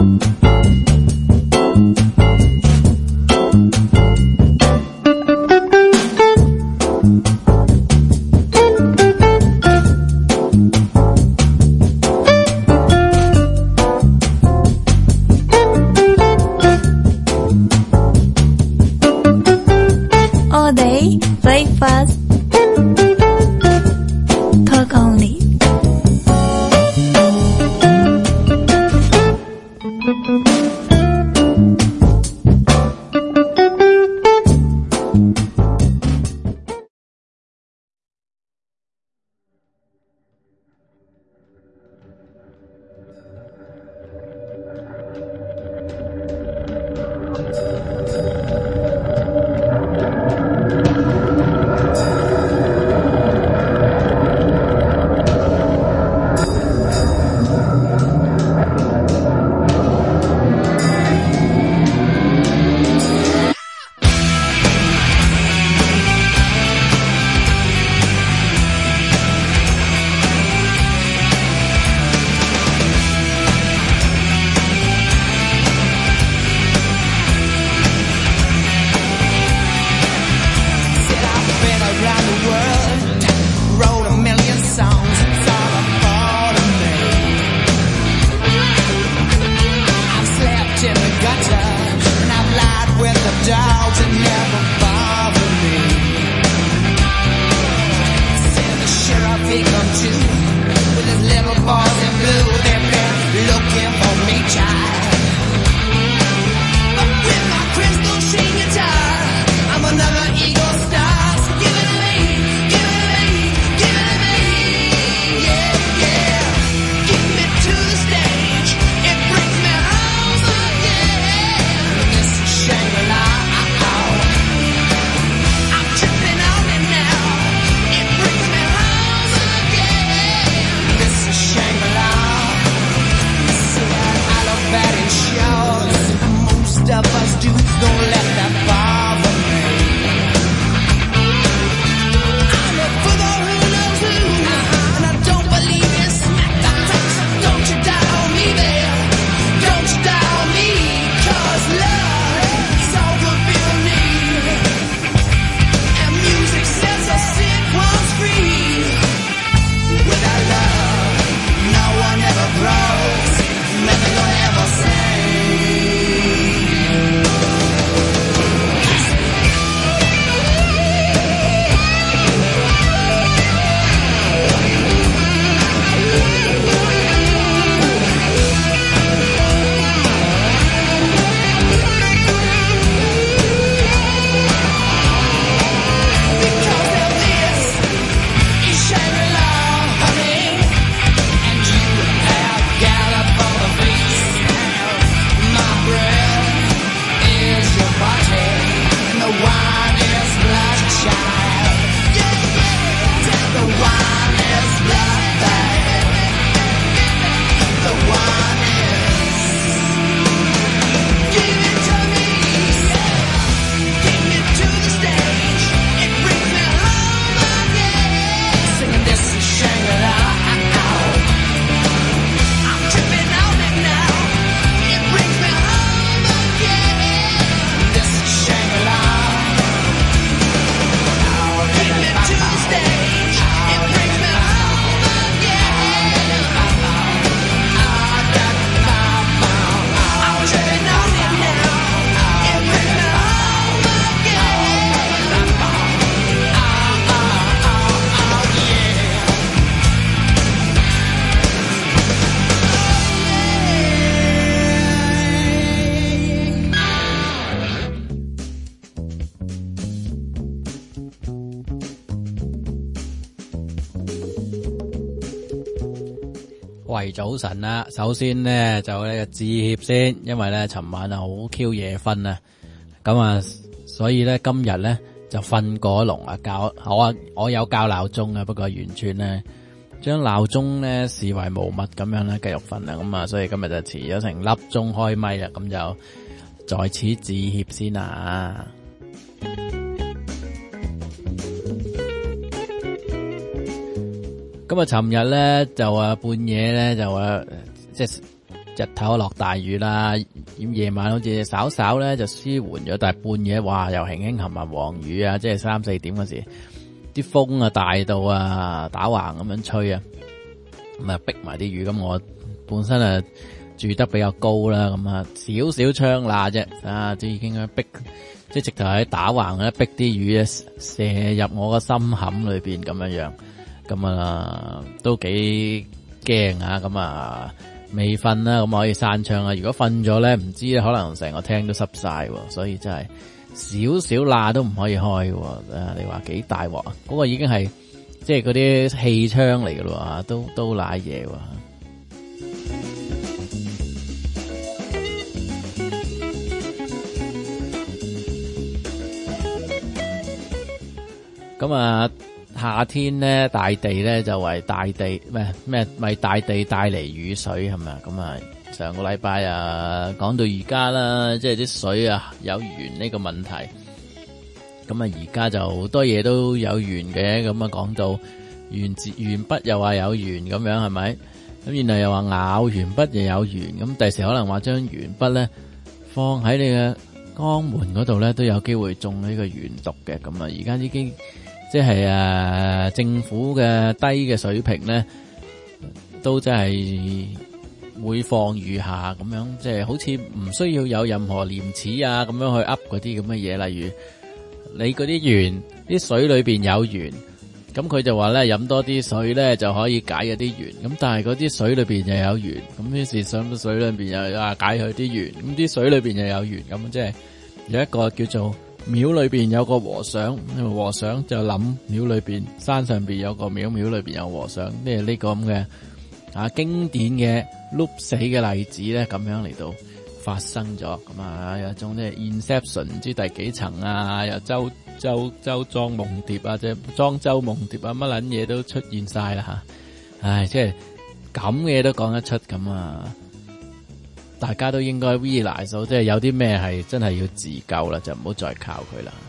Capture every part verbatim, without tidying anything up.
喂，早晨啦！首先咧就呢個致歉先，因為咧尋晚啊好 Q 夜瞓啊，咁啊所以咧今日咧就瞓過籠啊，校我我有校鬧鐘啊，不過完全咧將鬧鐘咧視為無物咁樣咧繼續瞓啊，咁啊所以今日就遲咗成粒鐘開咪啦，咁就在此致歉先啊。咁啊，尋日咧就話半夜咧就話即係日頭落大雨啦，咁夜晚好似稍稍咧就舒緩咗，但係半夜哇又輕輕冚埋黃雨啊，即係三四點嗰時，啲風啊大到啊打橫咁樣吹啊，咁啊逼埋啲雨。咁我本身啊住得比較高啦，咁啊少少窗罅啫，啊都已經逼，即係直頭喺打橫咧逼啲雨啊射入我個心坎裏邊咁樣樣，咁啊都幾驚啊，咁啊未瞓啦，咁可以閂窗啊。如果瞓咗咧，唔知咧可能成個廳都濕晒，所以真係少少罅都唔可以開嘅。啊，你話幾大鑊啊？嗰個已經係即係嗰啲氣窗嚟嘅咯，都都瀨嘢。咁啊，夏天咧，大地咧就為大地咩咩為大地帶嚟雨水係咪啊？咁啊，上個禮拜啊講到而家啦，即係啲水啊有源呢個問題。咁啊，而家就好多嘢都有源嘅。咁啊，講到原字鉛筆又話有源咁樣係咪？咁然後又話咬鉛筆又有源。咁第時可能話將鉛筆咧放喺你嘅肛門嗰度咧，都有機會中呢個鉛毒嘅。咁啊，而家已經。即係誒，政府嘅低嘅水平咧，都真係每況愈下咁樣，即係好似唔需要有任何廉恥啊咁樣去噏嗰啲咁嘅嘢。例如你嗰啲鉛，啲水裏邊有鉛，咁佢就話咧飲多啲水咧就可以解嗰啲鉛。咁但係嗰啲水裏邊又有鉛，咁於是上到水裏邊又啊解佢啲鉛，咁啲水裏邊又有鉛，咁即係有一個叫做。廟裏邊有個和尚，和尚就諗廟裏邊山上邊有個廟，廟裏邊有和尚，即係呢個咁嘅啊經典嘅碌死嘅例子咧，咁樣嚟到發生咗。咁啊有一種即係 Inception 唔知第幾層啊，又周周周莊夢蝶啊，即係莊周夢蝶啊，乜撚嘢都出現晒啦吓，唉，即係咁嘅嘢都講得出咁啊！大家都應該 realize 到，即係有啲咩係真係要自救啦，就唔好再靠佢啦。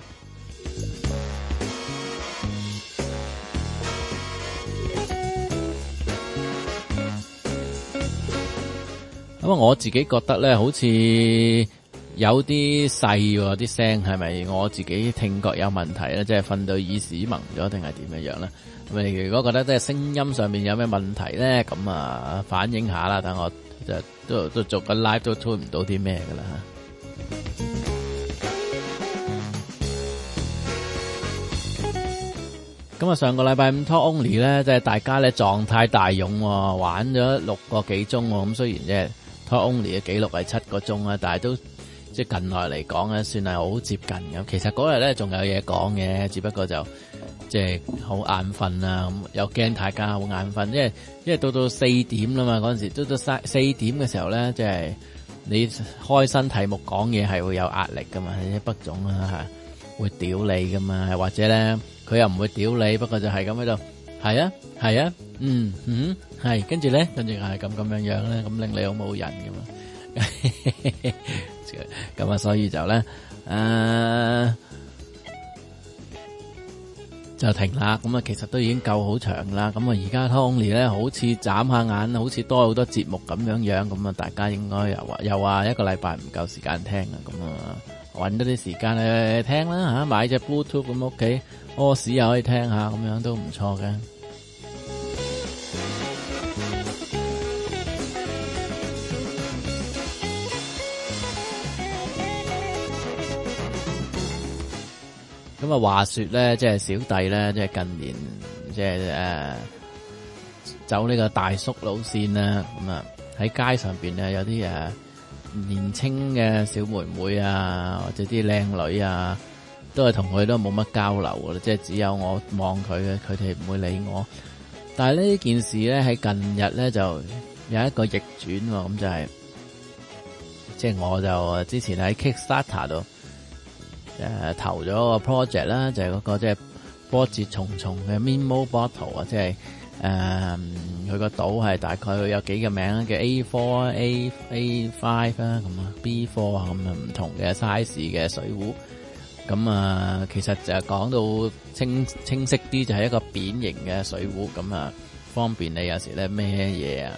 咁啊，我自己覺得咧，好似有啲細喎，啲聲係咪我自己聽覺有問題咧？即係瞓到耳屎蒙咗，定係點樣樣咧？咁你如果覺得即係聲音上面有咩問題咧，咁啊反映下啦，等我。就都都做緊 live 都推唔到啲咩噶啦吓。咁啊，上個禮拜五 Talk Only 咧，即係大家咧狀態大勇，玩咗六個幾鐘。咁雖然即係 Talk Only 嘅記錄係七個鐘啊，但係都即係近來嚟講咧，算係好接近咁。其實嗰日咧仲有嘢講嘅，只不過就。即係好眼瞓啊，咁又驚大家好眼瞓，因為因為到到四點啦嘛，嗰陣時都到四四點嘅時候咧，即係你開新題目講嘢係會有壓力噶嘛，啲北總啊係會屌你噶嘛，或者咧佢又唔會屌你，不過就係咁喺度，係啊係啊，嗯嗯係，跟住咧跟住係咁咁樣樣咧，咁令你好冇癮噶嘛，咁啊所以就咧誒。就停啦，咁啊其實都已經夠好長啦，咁啊而家 Tony 咧好似眨下眼，好似多好多節目咁樣樣，咁啊大家應該又話又話一個禮拜唔夠時間聽啊，咁啊搵多啲時間去聽啦吓，買隻 Bluetooth 咁屋企屙屎又可以聽下，咁樣都唔錯嘅。咁啊，話說咧，即係小弟咧，即係近年即係誒走呢個大叔路線啦。咁啊喺街上邊咧有啲誒年青嘅小妹妹啊，或者啲靚女啊，都係同佢都冇乜交流嘅，即係只有我望佢嘅，佢哋唔會理我。但係呢件事咧喺近日咧就有一個逆轉，咁就係即係我就之前喺 Kickstarter 度。誒、呃，投咗個 project 啦，就係、是、嗰個即係波折重重嘅 Mimo Bottle 啊，即係誒，佢個島係大概有幾個名，叫 A 四、A A 五啦，咁啊 B 四啊，咁啊唔同嘅 size 嘅水壺，咁啊其實就係講到清清晰啲，就係一個扁形嘅水壺，咁啊方便你有時咧孭嘢啊，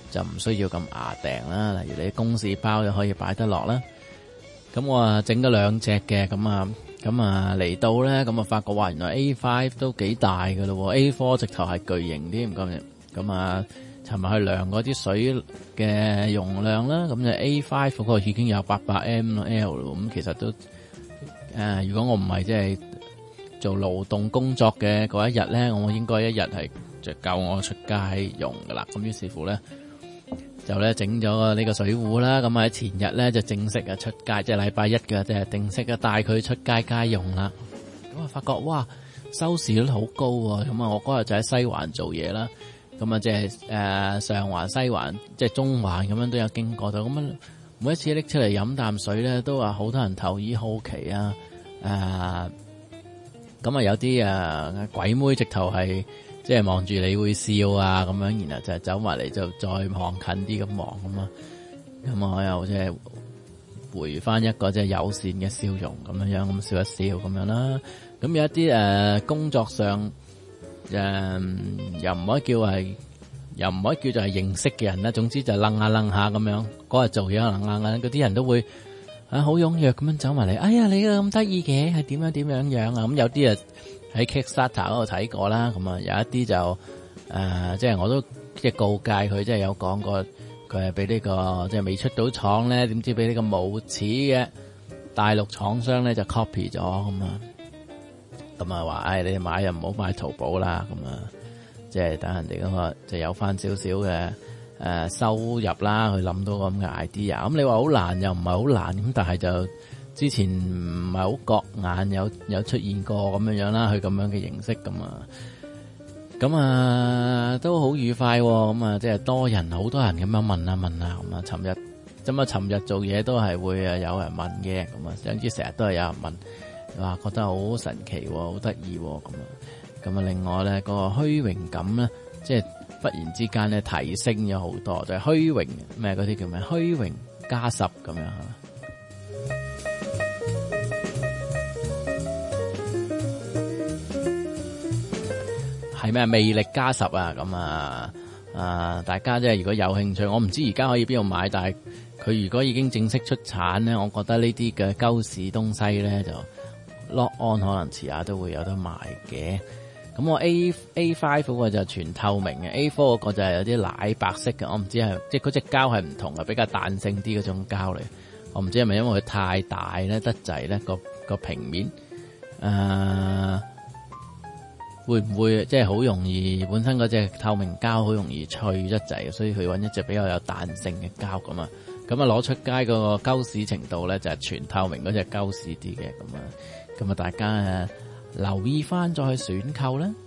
就唔需要咁牙訂啦。例如你公事包就可以擺得落啦。咁我啊整咗兩隻嘅，咁啊咁啊嚟到咧，咁啊發覺話原來 A 五 都幾大噶咯 ，A 四 直頭係巨型啲咁嘅。咁啊，尋日去量嗰啲水嘅容量啦，咁就 A 五 嗰個已經有八百 ml 咯。咁其實都誒、呃，如果我唔係即係做勞動工作嘅嗰一日咧，我應該一日係就夠我出街用噶啦。咁於是乎咧，就咧整咗呢個水壺啦。咁喺前日咧就正式啊出街，即係禮拜一嘅，即係正式啊帶佢出街街用啦。咁啊發覺哇，收視率好高喎。咁啊，我嗰日就喺西環做嘢啦。咁啊，即係誒上環、西環，即係中環咁樣都有經過到。咁樣每一次拎出嚟飲啖水咧，都話好多人投以好奇啊！誒、呃，咁啊有啲誒鬼妹直頭係即係望住你會笑啊咁樣，然後就走埋嚟就再望近啲咁望咁啊。咁我又即係回翻一個即係友善嘅笑容咁樣樣，咁笑一笑咁樣啦。咁有一啲誒、呃、工作上。誒、嗯，又唔可以叫係，又唔可以叫做係認識嘅人啦。總之就楞下楞下咁樣，嗰日做嘢楞楞楞，嗰啲人都會啊好踴躍咁樣走埋嚟。哎呀，你咁得意嘅，係點樣點樣樣啊？咁有啲啊喺 Kickstarter 嗰度睇過啦。咁啊有一啲就誒、呃，即係我都即係告誡佢，即係有講過佢係俾呢個即係未出到廠咧，點知俾呢個無恥嘅大陸廠商咧就 copy 咗咁啊！咁啊，話唉，你買又唔好買淘寶啦，咁啊，即係等人哋嗰個就有翻少少嘅誒收入啦，去諗到咁嘅 idea。咁你話好難又唔係好難，咁但係就之前唔係好覺眼有有出現過咁樣樣啦，佢咁樣嘅形式咁啊，咁啊都好愉快，咁啊即係多人好多人咁樣問啊問啊，咁啊尋日咁啊尋日做嘢都係會啊有人問嘅，咁啊總之成日都係有人問。哇，覺得好神奇，好得意咁啊！咁啊，另外咧，個虛榮感咧，即係忽然之間咧提升咗好多，就係虛榮咩嗰啲叫咩？虛榮加十咁樣係咩？魅力加十啊！咁啊啊！大家即係如果有興趣，我唔知而家可以邊度買，但係佢如果已經正式出產咧，我覺得呢啲嘅鳩屎東西咧就。Lock on 可能遲下都會有得賣嘅，咁我 A A 五 嗰個就全透明嘅 ，A 四 嗰個就係有啲奶白色嘅，我唔知係即係嗰隻膠係唔同嘅，比較彈性啲嗰種膠嚟，我唔知係咪因為佢太大咧得滯咧個個平面，誒、呃、會唔會即係好容易本身嗰隻透明膠好容易脆得滯，所以佢揾一隻比較有彈性嘅膠咁啊，咁啊攞出街嗰個鳩屎程度咧就係全透明嗰隻鳩屎啲嘅咁啊。咁啊，大家誒留意翻再去選購啦。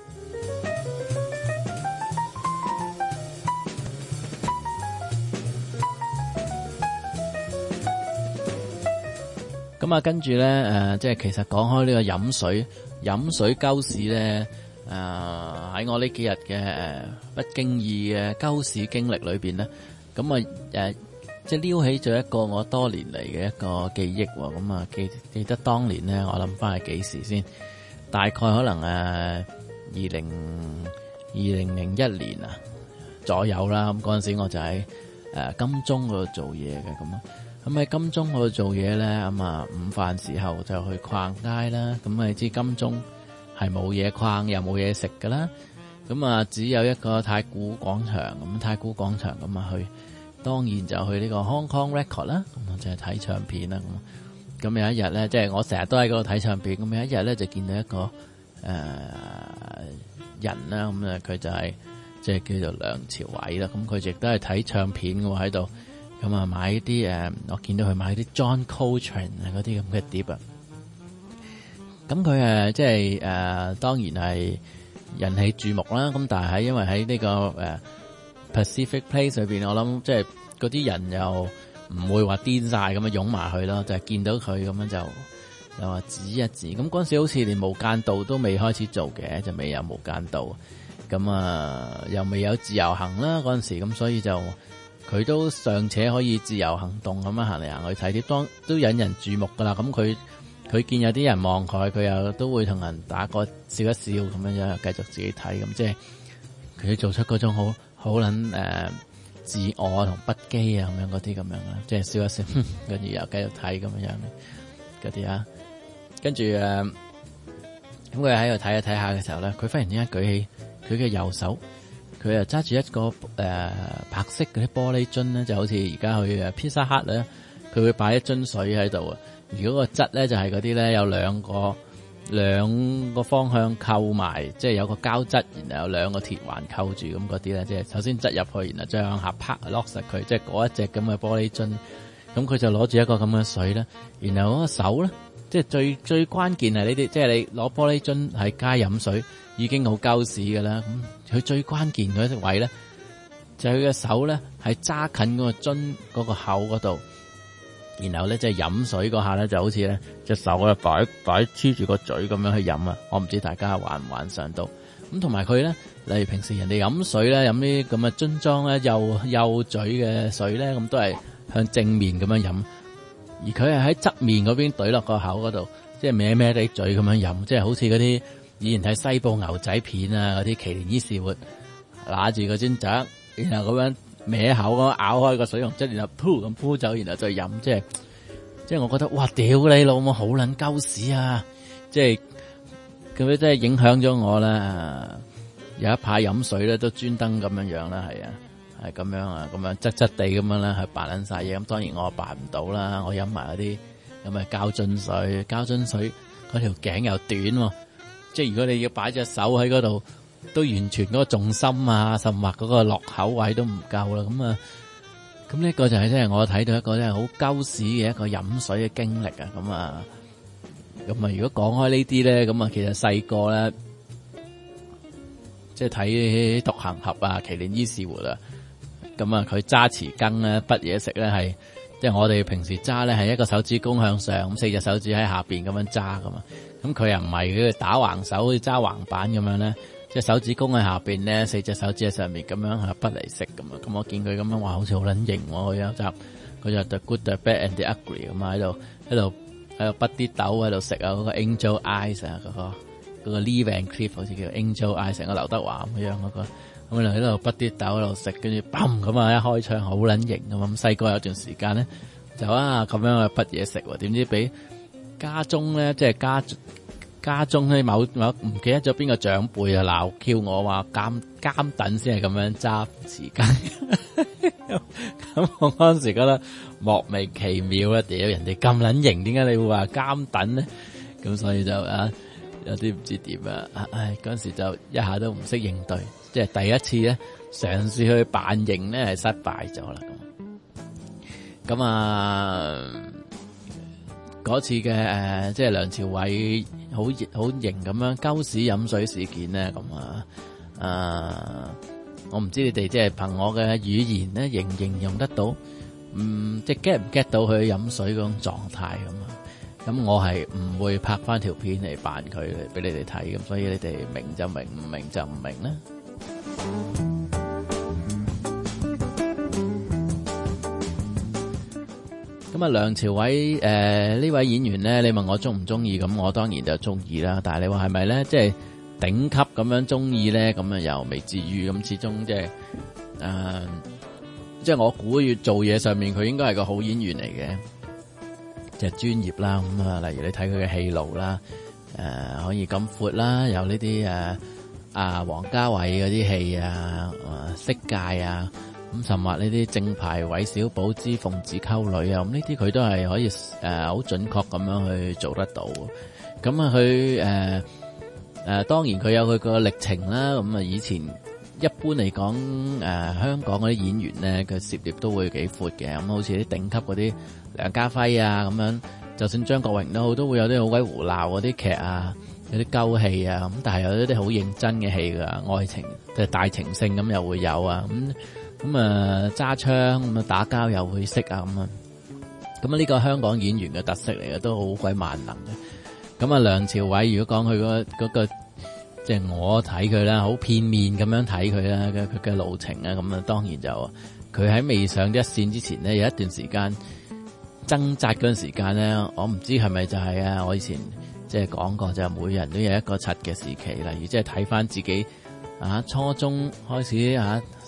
咁啊，跟住咧誒，即係其實講開呢個飲水飲水鳩屎咧，誒喺我呢幾日嘅誒不經意嘅鳩屎經歷裏邊咧，咁啊誒。即係撩起咗一個我多年嚟嘅一個記憶喎，咁啊記記得當年咧，我諗翻係幾時先？大概可能誒二零二零零一年啊左右啦。咁嗰陣時我就喺誒金鐘嗰度做嘢嘅，咁啊咁喺金鐘嗰度做嘢咧，咁啊午飯時候就去逛街啦。咁啊你知金鐘係冇嘢逛又冇嘢食噶啦，咁啊只有一個太古廣場，咁太古廣場咁啊去。當然就去呢個 Hong Kong Record 啦，咁我就係睇唱片啦。咁咁有一日咧，即係我成日都喺嗰度睇唱片。咁有一日咧，就見到一個誒、呃、人啦，咁啊佢就係即係叫做梁朝偉啦。咁佢亦都係睇唱片嘅喎喺度。咁啊買啲誒，我見到佢買啲 John Coltrane 啊嗰啲咁嘅碟啊。咁佢誒即係誒、呃、當然係引起注目啦。咁但係因為喺呢、這個誒。呃 Pacific Place 裏邊，我諗即係嗰啲人又唔會話癲晒咁樣湧埋去咯，就係、是、見到佢咁樣就又話指一指。咁嗰陣時好似連無間道都未開始做嘅，就未有無間道。咁啊又未有自由行啦嗰陣時，咁所以就佢都尚且可以自由行動咁樣行嚟行去睇啲，當都引人注目噶啦。咁佢佢見有啲人望佢，佢又都會同人打個笑一笑咁樣樣，繼續自己睇。咁即係佢做出嗰種好。好捻誒自我同不羈啊咁樣嗰啲咁樣啦，即係笑一笑，跟住又繼續睇咁樣嗰啲啊，跟住誒，咁佢喺度睇下睇下嘅時候咧，佢忽然之間舉起佢嘅右手，佢又揸住一個誒、呃、白色嗰啲玻璃樽咧，就好似而家去誒披薩克咧，佢會擺一樽水喺度啊。如果個質咧就係嗰啲咧有兩個兩個方向扣埋，即係有個膠質，然後有兩個鐵環扣住咁嗰啲咧，即係首先質入去，然後再向下拍 lock 實佢，即係嗰一隻咁嘅玻璃樽。咁佢就攞住一個咁嘅水咧，然後嗰個手咧，即係最最關鍵係呢啲，即係你攞玻璃樽喺街飲水已經好鳩屎噶啦。咁佢最關鍵嗰啲位咧，就係佢嘅手咧係揸近嗰個樽嗰個口嗰度，然後咧即係飲水嗰下咧就好似咧隻手咧擺擺黐住個嘴咁樣去飲啊！我唔知大家幻唔幻想到。咁同埋佢咧，例如平時人哋飲水咧，飲啲咁嘅樽裝咧幼幼嘴嘅水咧，咁都係向正面咁樣飲，而佢係喺側面嗰邊懟落個口嗰度，即係歪歪地嘴咁樣飲，即係好似嗰啲以前睇西部牛仔片啊，嗰啲奇連伊士活拿住個樽仔，然後咁樣歪口咁咬開個水溶劑，然後噗咁鋪走，然後再飲，即係即係我覺得哇，屌你老母好撚鳩屎啊！即係咁樣真係影響咗我啦。有一排飲水咧都專登咁樣樣啦，係啊。係咁樣啊，咁樣質質地咁樣啦，去扮撚晒嘢。咁當然我扮唔到啦，我飲埋嗰啲咁嘅膠樽水，膠樽水嗰條頸又短，即係如果你要擺隻手喺嗰度，都完全嗰個重心啊，甚或嗰個落口位都唔夠啦。咁啊，咁呢個就係即係我睇到一個真係好鳩屎嘅一個飲水嘅經歷啊。咁啊，咁啊，如果講開呢啲咧，咁啊，其實細個咧，即係睇獨行俠啊，奇連伊士活啊。咁啊，佢揸匙羹咧，滗嘢食咧，係即係我哋平時揸咧，係一個手指公向上，咁四隻手指喺下邊咁樣揸噶嘛。咁佢又唔係，佢打橫手，好似揸橫板咁樣咧，即係手指公喺下邊咧，四隻手指喺上面咁樣係滗嚟食咁啊。咁我見佢咁樣話，好似好撚型喎。佢有集，佢就 The Good, The Bad and The Ugly 咁啊，喺度喺度喺度滗啲豆喺度食啊。嗰個 Angel Eyes 啊，嗰個嗰個 Lee Van Cleef 好似叫 Angel Eyes，成個劉德華咁樣嗰個。咁就喺度滗啲豆喺度食，跟住砰咁啊，一開槍好撚型咁。咁細個有段時間咧，就啊咁樣去滗嘢食喎，點知俾家中咧，即係家家中咧某某唔記得咗邊個長輩啊鬧 Q 我話監監躉先係咁樣揸匙羹。咁我嗰陣時覺得莫名其妙啦，屌人哋咁撚型，點解你會話監躉咧？咁所以就啊有啲唔知點啊，唉嗰陣時就一下都唔識應對。即係第一次咧，嘗試去扮型咧，係失敗咗啦。咁咁啊，嗰次嘅誒、呃，即係梁朝偉好好型咁樣鳩屎飲水事件咧，咁啊，啊，我唔知你哋即係憑我嘅語言咧，形形容得到，嗯，即係 get 唔 get 到佢飲水嗰種狀態咁啊？咁我係唔會拍翻條片嚟扮佢嚟俾你哋睇，咁所以你哋明就明，唔明就唔明啦。咁啊，梁朝偉誒呢位演員咧，你問我中唔中意？咁我當然就中意啦。但係你話係咪咧，即係頂級咁樣中意咧？咁啊又未至於。咁始終即係誒，即係我估要做嘢上面，佢應該係個好演員嚟嘅，即係專業啦。咁啊，例如你睇佢嘅戲路啦，誒、呃、可以咁闊啦，有呢啲誒。啊，王家衛嗰啲戲啊，色戒啊，咁甚或呢啲正牌韋小寶之鳳子溝女啊，咁呢啲佢都係可以誒好準確咁樣去做得到。咁啊，佢誒誒，當然佢有佢個歷程啦。咁啊，以前一般嚟講，誒、呃、香港嗰啲演員咧，佢涉獵都會幾闊嘅。咁好似啲頂級嗰啲梁家輝啊，咁樣，就算張國榮都好，都會有啲好鬼胡鬧嗰啲劇啊。有啲鳩戲啊，咁但係有一啲好認真嘅戲噶，愛情即係大情聖咁又會有啊，咁咁啊揸槍咁啊打交又會識啊咁啊，咁啊呢個香港演員嘅特色嚟嘅，都好鬼萬能嘅。咁啊梁朝偉如果講佢嗰嗰個，即係我睇佢啦，好片面咁樣睇佢啦，佢嘅路程啊，咁啊當然就佢喺未上一線之前咧，有一段時間掙扎嗰陣時間咧，我唔知係咪就係啊，我以前。即係講過就每人都有一個柒嘅時期，例如即係睇翻自己啊初中開始啊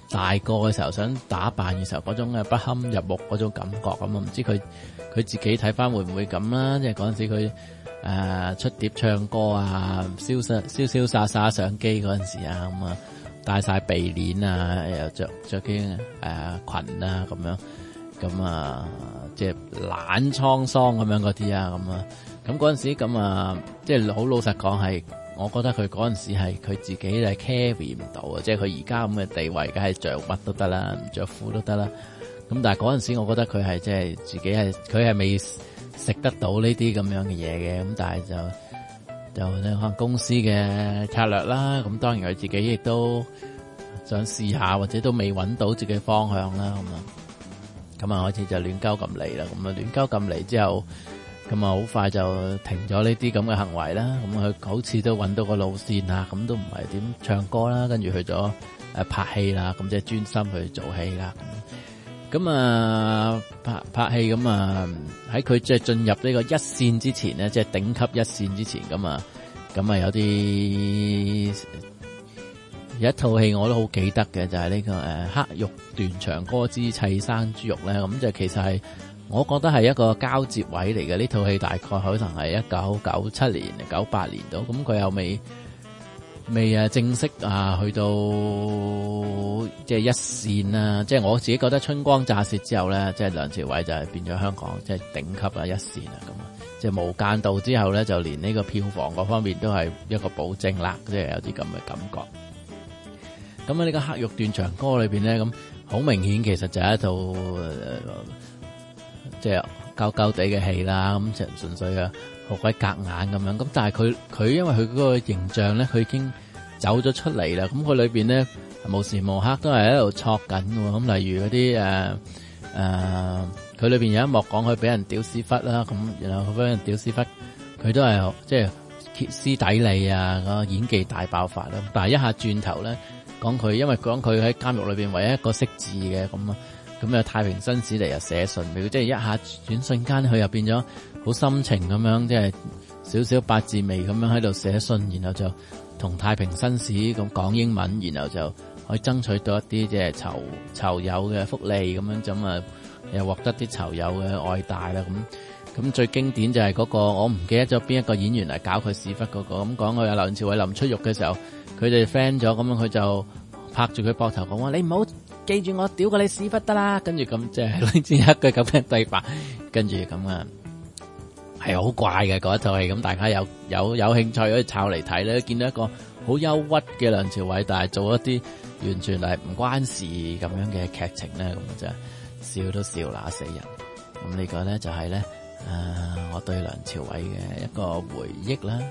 大個嘅時候想打扮嘅時候嗰種嘅不堪入目嗰種感覺咁啊，唔知佢佢自己睇翻會唔會咁啦？即係嗰陣時佢誒、呃、出碟唱歌啊，瀟灑瀟瀟灑灑上機嗰陣時啊，咁啊戴晒鼻鏈啊，又着着啲誒裙啊咁樣，咁啊即係懶滄桑咁樣嗰啲啊，咁啊咁嗰陣時咁啊，即係好老實講係。我覺得佢嗰陣時係佢自己係 carry 唔到啊，即係佢而家咁嘅地位，梗係着乜都得啦，唔着褲都得啦。咁但係嗰陣時，我覺得佢係即係自己係佢係未食得到呢啲咁樣嘅嘢嘅。咁但係就就你可能公司嘅策略啦。咁當然佢自己亦都想試下，或者都未揾到自己方向啦。咁啊，咁啊開始就亂鳩咁嚟啦。咁啊亂鳩咁嚟之後。咁啊，好快就停咗呢啲咁嘅行為啦。咁佢好似都揾到個路線啦，咁都唔係點唱歌啦，跟住去咗誒拍戲啦，咁即係專心去做戲啦。咁啊拍拍戲咁啊，喺佢即係進入呢個一線之前咧，即係頂級一線之前咁啊，咁啊有啲有一套戲我都好記得嘅，就係呢個誒黑玉斷腸歌之砌生豬肉咧。咁就其實係。我覺得係一個交接位嚟嘅，呢套戲大概可能係一九九七年、九八年度，咁佢又未未啊正式啊去到即係一線啦。即係我自己覺得春光乍泄之後咧，即係梁朝偉就係變咗香港即係頂級啊一線啊咁啊。即係無間道之後咧，就連呢個票房嗰方面都係一個保證啦，即係有啲咁嘅感覺。咁喺呢個黑玉斷腸歌裏邊咧，咁好明顯其實就係一套。呃即係膠膠地嘅戲啦，咁就純粹啊好鬼隔眼咁樣。咁但係佢佢因為佢嗰個形象咧，佢已經走咗出嚟啦。咁佢裏邊咧無時無刻都係喺度戳緊嘅。咁例如嗰啲誒誒，佢、呃、裏邊有一幕講佢俾人屌屎忽啦，咁然後佢俾人屌屎忽，佢都係即係歇斯底里啊，個演技大爆發啦。但係一下轉頭咧，講佢因為講佢喺監獄裏邊唯一一個識字嘅咁啊。咁啊，太平紳士嚟又寫信俾佢，即係一下轉瞬間，佢又變咗好深情咁樣，即係少少八字眉咁樣喺度寫信，然後就同太平紳士咁講英文，然後就可以爭取到一啲即係囚囚友嘅福利咁樣，咁啊又獲得啲囚友嘅愛戴啦。咁咁最經典就係嗰個，我唔記得咗邊一個演員嚟搞佢屎忽嗰個，咁講佢阿梁朝偉臨出獄嘅時候，佢哋 friend 咗，咁樣佢就拍住佢膊頭講話：你唔好記住我屌過你屎忽得啦，跟住咁即係呢啲一句咁嘅對白，跟住咁啊係好怪嘅嗰一套戲，咁大家有有有興趣可以抄嚟睇咧，見到一個好憂鬱嘅梁朝偉，但係做一啲完全係唔關事咁樣嘅劇情咧，咁就笑都笑乸死人。咁呢個咧就係咧誒我對梁朝偉嘅一個回憶啦。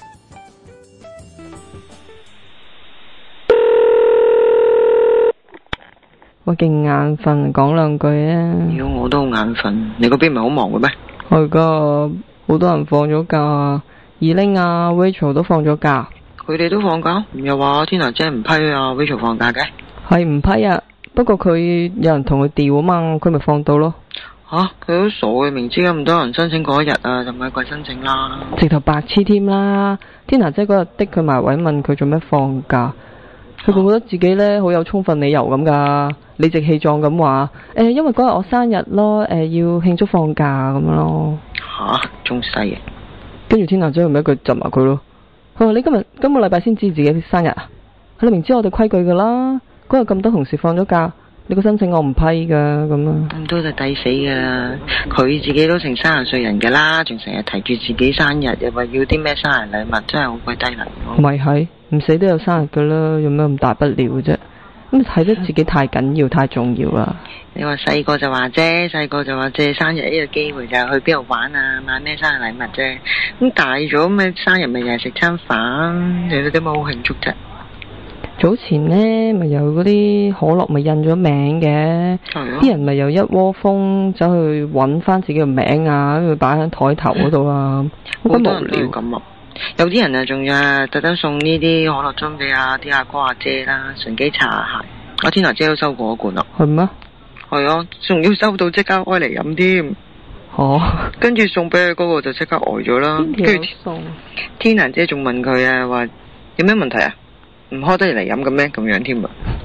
我勁眼瞓，講兩句啊！ 妖，我都好眼瞓。你嗰邊唔係好忙嘅咩？ 係噶，好多人放咗假，二玲啊 Rachel 都放咗假。 佢哋都放假？唔又話天娜姐唔批啊 Rachel 放假嘅？ 係唔批啊？不過佢有人同佢調啊嘛，佢咪放到咯。 吓、啊，佢都傻嘅，明知咁多人申請嗰一日啊，就咪鬼申請啦。 直頭白痴添啦！天娜姐嗰日的佢埋位問佢做咩放假，佢覺得自己咧好有充分理由咁噶。理直氣壯咁話，誒、欸，因為嗰日我生日咯，誒、呃，要慶祝放假咁樣咯。 吓，仲細嘅。 跟住天娜姐咪一句窒埋佢咯。佢話你今日今個禮拜先知自己生日啊？你明知我哋規矩噶啦，嗰日咁多同事放咗假，你個申請我唔批噶咁啊。咁多就抵死噶，佢自己都成三十歲人噶啦，仲成日提住自己生日，又話要啲咩生日禮物，真係好鬼低能。咪係，唔死都有生日噶啦，有咩咁大不了啫？咁睇得自己太緊要太重要啦。 你話細個就話啫，細個就話借生日呢個機會就去邊度玩啊，買咩生日禮物啫。咁大咗咩生日咪又係食餐飯，你有啲乜好慶祝啫？ 早前呢咪有嗰啲可樂咪印咗名嘅，啲、啊、人咪又一窩蜂走去搵翻自己嘅名啊，跟住擺喺台頭嗰度啊，好無聊咁啊！有啲人啊，仲有特登送呢啲可樂樽俾啊啲阿哥阿姐啦，順機擦下鞋。阿天娜姐都收過一罐啦。 係咩？ 係啊，仲要收到即刻開嚟飲添。 哦。跟住送俾佢嗰個就即刻呆咗啦。跟住天娜姐仲問佢啊，話有咩問題啊？唔開得嚟飲嘅咩？咁樣添啊。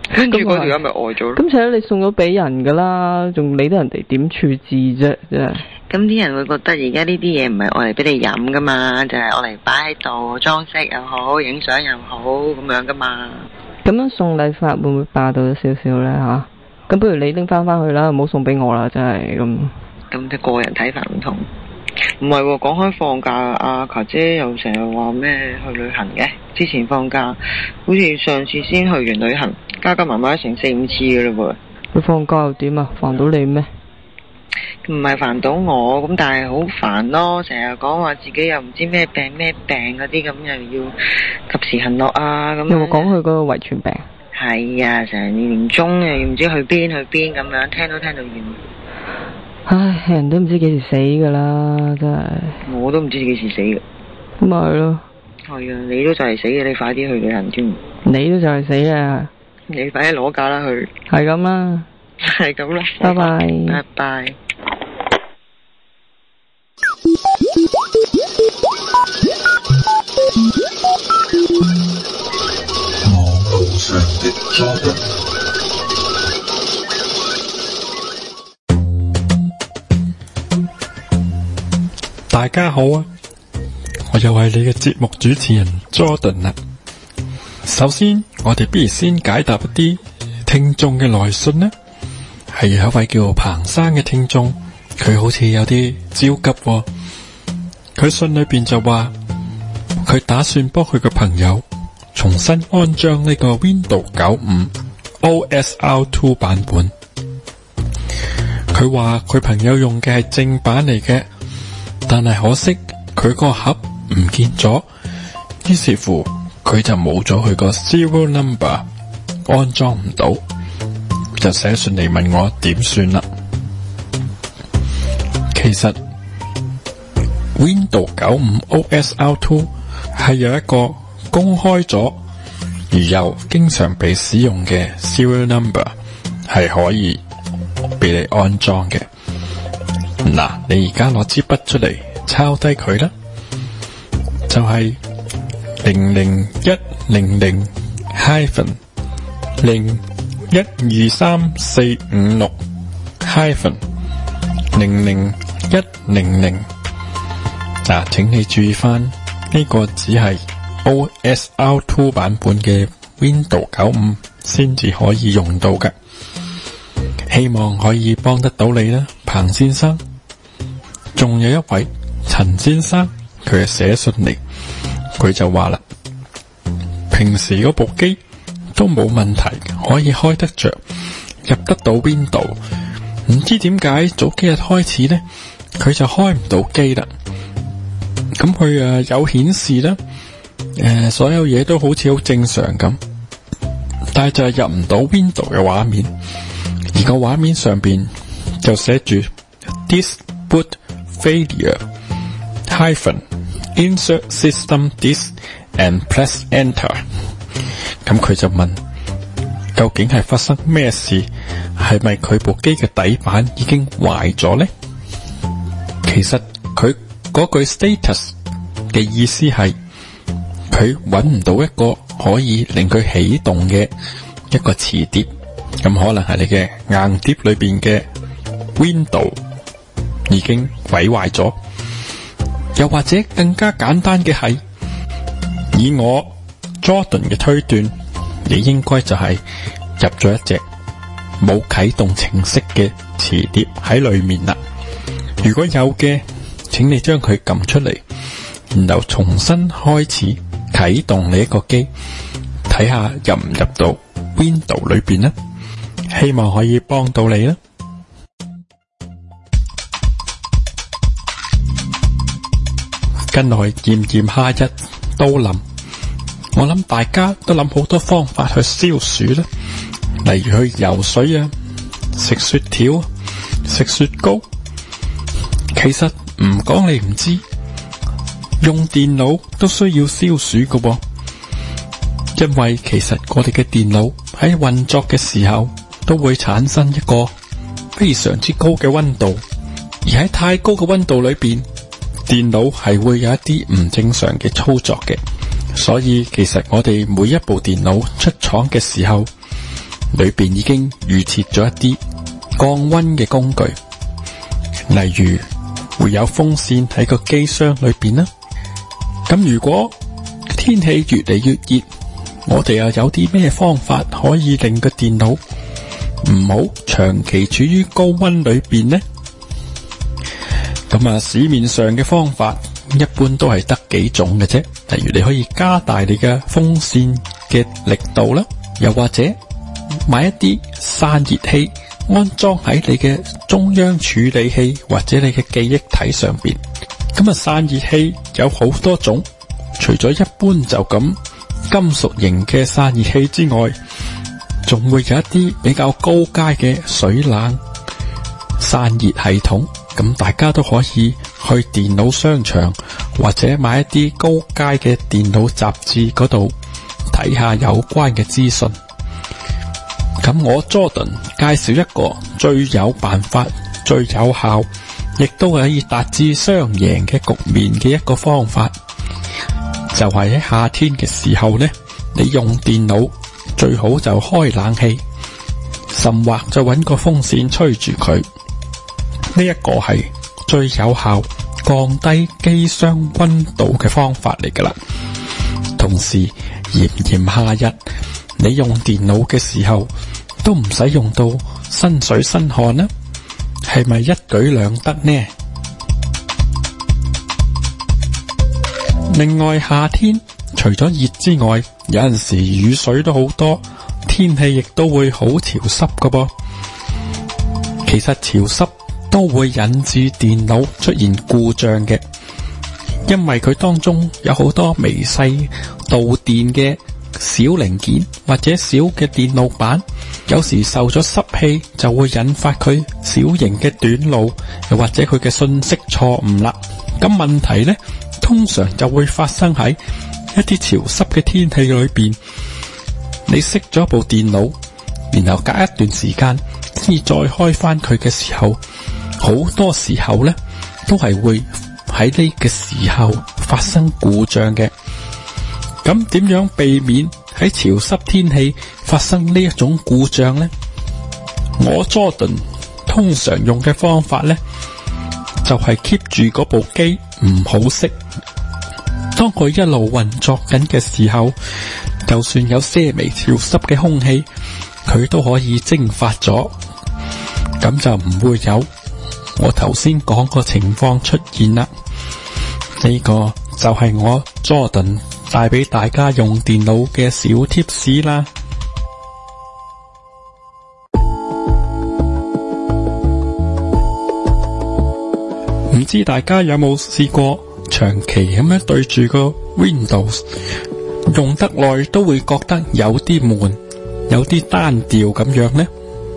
跟住嗰條友咪呆咗咯。 咁且你送咗俾人噶啦，仲理得人哋點處置啫？真係。 咁啲人會覺得而家呢啲嘢唔係愛嚟俾你飲噶嘛，就係愛嚟擺喺度裝飾又好，影相又好咁樣噶嘛。 咁樣送禮法會唔會霸道咗少少咧吓？咁不如你拎翻翻去啦，唔好送俾我啦，真係咁。 咁即係個人睇法唔同。唔係喎，講開放假，阿卡姐又成日話咩去旅行嘅。之前放假，好似上次先去完旅行，加加埋埋成四五次嘅嘞喎。 佢放假又點啊？煩到你咩？ 唔係煩到我，咁但係好煩咯。成日講話自己又唔知咩病咩病嗰啲，咁又要及時行樂啊。咁有冇講佢嗰個遺傳病？ 係啊，成年年中又唔知去邊去邊咁樣，聽都聽到厭。 唉，人都唔知幾時死噶啦，真係。 我都唔知幾時死嘅。 咁咪係咯。 係啊，你都就係死嘅，你快啲去旅行添。 你都就係死啊！ 你快啲攞假啦去。 係咁啦。 係咁啦。 拜拜。 拜拜。 網路上的 Jordan。大家好啊，我又係你嘅節目主持人 Jordan 啦。首先，我哋不如先解答一啲聽眾嘅來信呢，係有一位叫彭生嘅聽眾，佢好似有啲焦急喎。佢信裏邊就話，佢打算幫佢嘅朋友重新安裝呢個 Windows 九五 O S R 二 版本。佢話佢朋友用嘅係正版嚟嘅，但係可惜佢個盒唔見咗，於是乎佢就冇咗佢個 serial number， 安裝唔到，就寫信嚟問我點算啦。其實 Windows 九五 O S R 二 係有一個公開咗而又經常被使用嘅 serial number， 係可以俾你安裝嘅。嗱，你而家攞支筆出嚟抄低佢啦，就係零零一零零 hyphen 零一二三四五六 hyphen 零零一零零。嗱，請你注意翻，呢個只係 O S R 二 版本嘅 Windows 九五先至可以用到嘅。希望可以幫得到你啦，彭先生。仲有一位陳先生，佢係寫信嚟，佢就話啦，平時嗰部機都冇問題，可以開得着，入得到 Windows， 唔知點解早幾日開始呢，佢就開唔到機啦。咁佢誒有顯示啦，誒、呃、所有嘢都好似好正常咁，但係就係入唔到 Windows 嘅畫面，而個畫面上邊就寫住 Disk Boot Failure hyphen insert system disk and press enter。 咁佢就問，究竟係發生咩事？係咪佢部機嘅底板已經壞咗呢？其實佢嗰句 status 嘅意思係佢揾唔到一個可以令佢起動嘅一個磁碟，咁可能係你嘅硬碟裏邊嘅 Windows已經毀壞咗，又或者更加簡單嘅係，以我 Jordan 嘅推斷，你應該就係入咗一隻冇啟動程式嘅磁碟喺裏面啦。如果有嘅，請你將佢撳出嚟，然後重新開始啟動你一個機，睇下入唔入到 Windows 裏邊呢？希望可以幫到你啦。跟落去驗驗下一刀林，我諗大家都諗好多方法去消暑啦，例如去游水啊、食雪條、食雪糕。其實唔講你唔知，用電腦都需要消暑㗎喎，因為其實我哋嘅電腦喺運作嘅時候都會產生一個非常之高嘅溫度，而喺太高嘅溫度裏邊，電腦係會有一啲唔正常嘅操作嘅。所以其實我哋每一部電腦出廠嘅時候裏邊已經預設咗一啲降溫嘅工具，例如會有風扇喺個機箱裏邊啦。咁如果天氣越嚟越熱，我哋又有啲咩方法可以令個電腦唔好長期處於高溫裏邊呢？咁啊，市面上嘅方法一般都係得幾種嘅啫。例如你可以加大你嘅風扇嘅力度啦，又或者買一啲散熱器安裝喺你嘅中央處理器或者你嘅記憶體上邊。咁啊，散熱器有好多種，除咗一般就咁金屬型嘅散熱器之外，仲會有一啲比較高階嘅水冷散熱系統。咁大家都可以去電腦商場或者買一啲高階嘅電腦雜誌嗰度睇下有關嘅資訊。咁我 Jordan 介紹一個最有辦法、最有效，亦都可以達至雙贏嘅局面嘅一個方法，就係喺夏天嘅時候呢，你用電腦最好就開冷氣，甚或就揾個風扇吹住佢。呢一個係最有效降低機箱溫度嘅方法嚟噶啦。同時炎炎夏日，你用電腦嘅時候都唔使用到身水身汗啦，係咪一舉兩得呢？另外，夏天除咗熱之外，有陣時雨水都好多，天氣亦都會好潮濕噶噃。其實潮濕都會引致電腦出現故障嘅，因為佢當中有好多微細導電嘅小零件或者小嘅電路板，有時受咗濕氣就會引發佢小型嘅短路，又或者佢嘅信息錯誤啦。咁問題呢，通常就會發生喺一啲潮濕嘅天氣裏邊，你熄咗部電腦，然後隔一段時間先至再開翻佢嘅時候，好多時候呢都係會喺呢個時候發生故障嘅。咁點樣避免喺潮濕天氣發生呢一種故障呢？我 Jordan 通常用嘅方法呢，就係 keep 住嗰部機唔好熄。當佢一路運作緊嘅時候，就算有些微潮濕嘅空氣，佢都可以蒸發咗，咁就唔會有我頭先講個情況出現啦。呢個就係我 Jordan 帶俾大家用電腦嘅小貼士啦。唔知大家有冇試過長期咁樣對住個 Windows 用得耐都會覺得有啲悶，有啲單調咁樣呢？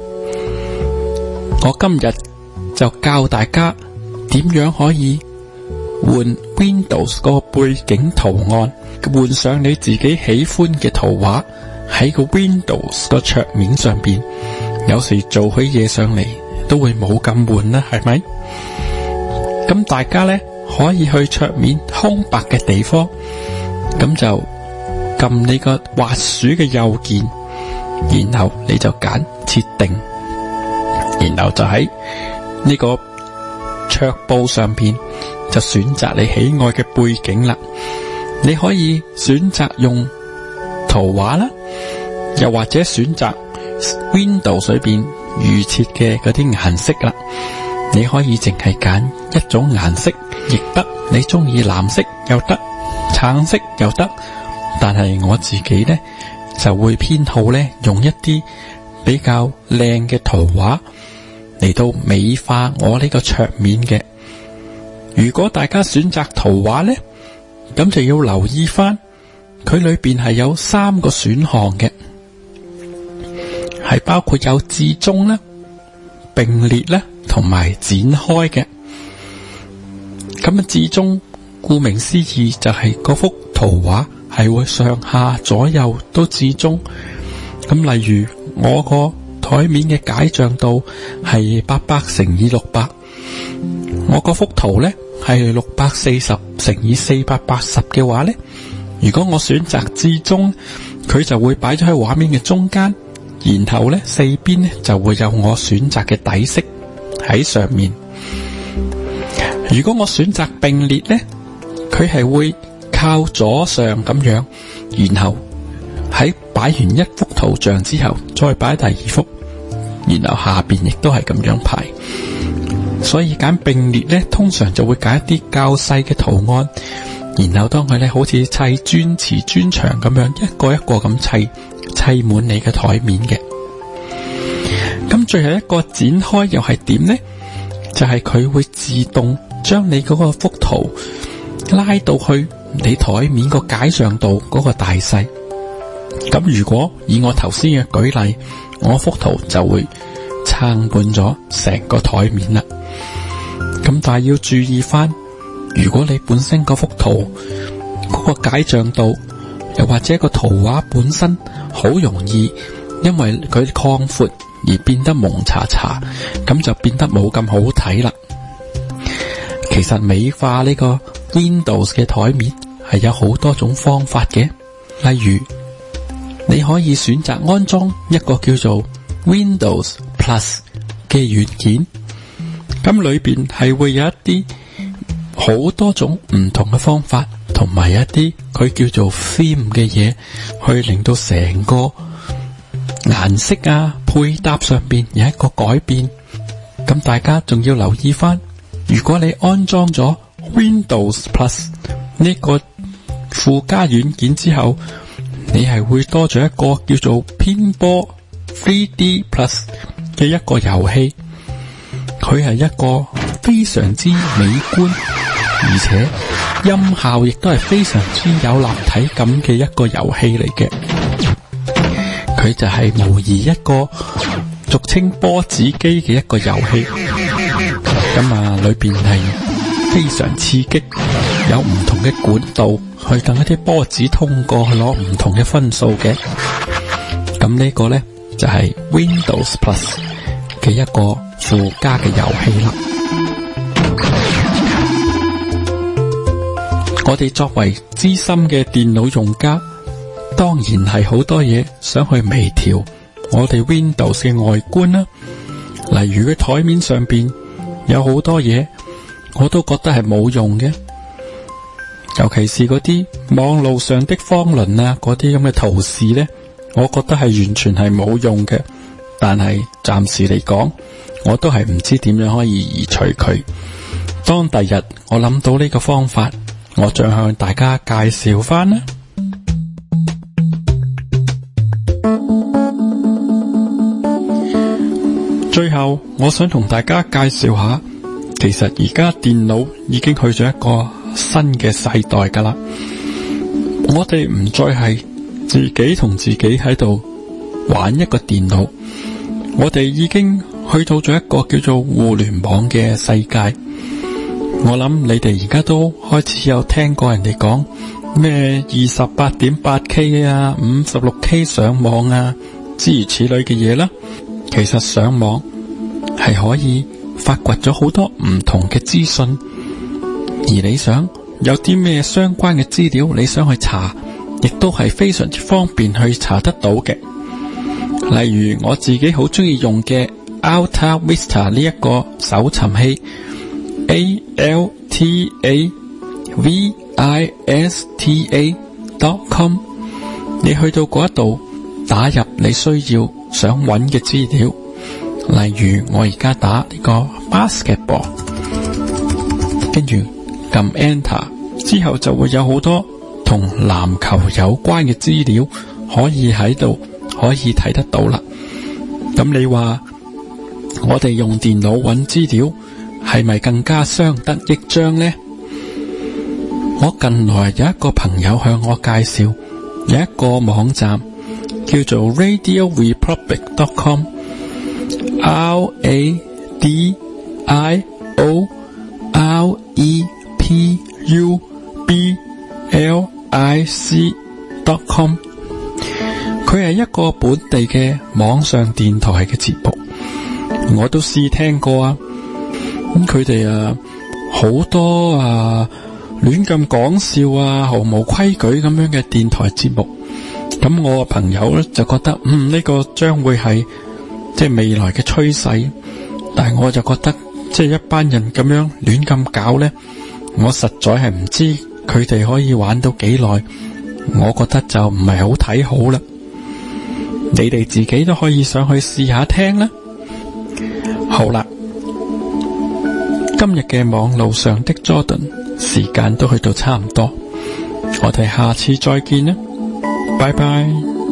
我今日就教大家點樣可以換 Windows 個背景圖案，換上你自己喜歡嘅圖畫喺個 Windows 個桌面上邊，有時做起嘢上嚟都會冇咁悶啦，係咪？咁大家呢可以去桌面空白嘅地方，咁就撳你個滑鼠嘅右鍵，然後你就揀設定，然後就喺呢個桌布上邊就選擇你喜愛嘅背景啦。你可以選擇用圖畫啦，又或者選擇 Windows 裏邊預設嘅嗰啲顏色啦。你可以淨係揀一種顏色亦得，你中意藍色又得，橙色又得，但係我自己呢就會偏好呢用一啲比較靚嘅圖畫嚟到美化我呢個桌面嘅。如果大家選擇圖畫呢，咁就要留意翻佢裏邊係有三個選項嘅，係包括有置中啦、並列啦同埋展開嘅。咁啊，置中顧名思義就係嗰幅圖畫係會上下左右都置中。咁例如我個台面嘅解像度係八百乘以六百，我嗰幅圖呢係六百四十乘以四百八十嘅話呢，如果我選擇置中，佢就會擺咗喺畫面嘅中間， 然後呢四邊呢就會有我選擇嘅底色喺上面。如果我選擇並列呢，佢係會靠左上咁樣，然後喺擺完一幅圖像之後再擺第二幅，然後下邊亦都係咁樣排。所以揀並列呢，通常就會揀一啲較細嘅圖案，然後當佢呢好似砌磚瓷磚牆咁樣，一個一個咁砌砌滿你嘅台面嘅。咁最後一個展開又係點呢？就係佢會自動將你嗰個幅圖拉到去你台面個解像度嗰個大細。咁如果以我頭先嘅舉例，我幅圖就會撐滿咗成個台面啦。咁但係要注意翻，如果你本身嗰幅圖嗰個解像度，又或者個圖畫本身好容易因為佢擴闊而變得蒙查查，咁就變得冇咁好睇啦。其實美化呢個 Windows 嘅台面係有好多種方法嘅，例如你可以選擇安裝一個叫做 Windows Plus 嘅軟件，咁裏邊係會有一啲好多種唔同嘅方法，同埋一啲佢叫做 theme 嘅嘢，去令到成個顏色啊配搭上邊有一個改變。咁大家仲要留意翻，如果你安裝咗 Windows Plus 呢個附加軟件之後，你係會多咗一個叫做 Pinball 三 D Plus 嘅一個遊戲。佢係一個非常之美觀，而且音效亦都係非常之有立體感嘅一個遊戲嚟嘅。佢就係模擬一個俗稱波子機嘅一個遊戲。咁啊，裏邊係非常刺激，有唔同嘅管道去等一啲波子通過去攞唔同嘅分數嘅。咁呢個呢，就係 Windows Plus 嘅一個附加嘅遊戲啦。我哋作為資深嘅電腦用家，當然係好多嘢想去微調我哋 Windows 嘅外觀啦。例如佢台面上邊有好多嘢，我都覺得係冇用嘅。尤其是嗰啲網路上的方輪啊，嗰啲咁嘅圖示呢，我覺得係完全係冇用嘅。但係暫時嚟講，我都係唔知點樣可以移除佢。當第日我諗到呢個方法，我再向大家介紹翻啦。最後，我想同大家介紹下，其實而家電腦已經去咗一個新嘅世代噶啦。我哋唔再係自己同自己喺度玩一個電腦，我哋已經去到咗一個叫做互聯網嘅世界。我諗你哋而家都開始有聽過人哋講咩二十八點八 K 啊、五十六 K 上網啊，諸如此類嘅嘢啦。其實上網係可以發掘咗好多唔同嘅資訊，而你想有啲咩相關嘅資料你想去查，亦都係非常之方便去查得到嘅。例如我自己好中意用嘅 Alta Vista 呢一個搜尋器 A L T A V I S T A dot com， 你去到嗰一度打入你需要想揾嘅資料，例如我而家打呢個 basketball， 跟住撳 enter 之後就會有好多同籃球有關嘅資料可以喺度可以睇得到啦。咁你話我哋用電腦揾資料係咪更加相得益彰呢？我近來有一個朋友向我介紹有一個網站叫做 radio republic dot com R A D I O R E P U B L I C dot com， 佢係一個本地嘅網上電台嘅節目，我都試聽過啊。咁佢哋啊好多啊亂咁講笑啊，毫無規矩咁樣嘅電台節目， 咁我個朋友咧就覺得嗯呢個將會係即係未來嘅趨勢，但係我就覺得即係一班人咁樣亂咁搞咧，我實在係唔知佢哋可以玩到幾耐，我覺得就唔係好睇好啦。你哋自己都可以上去試下聽啦。好啦，今日嘅網路上的 Jordan 時間都去到差唔多，我哋下次再見啦，拜拜。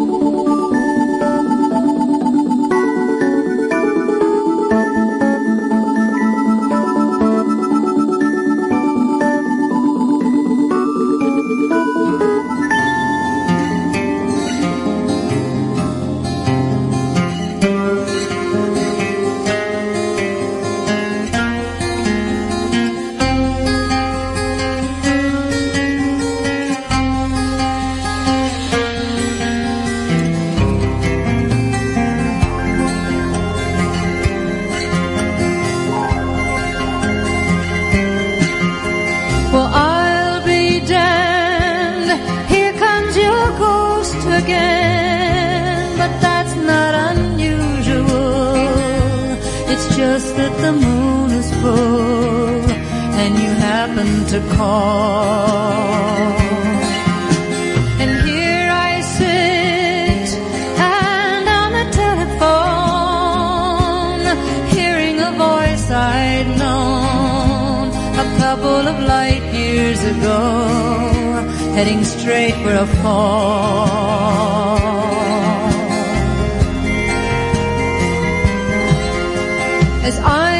To call, and here I sit, and on the telephone, hearing a voice I'd known a couple of light years ago, heading straight for a fall. As I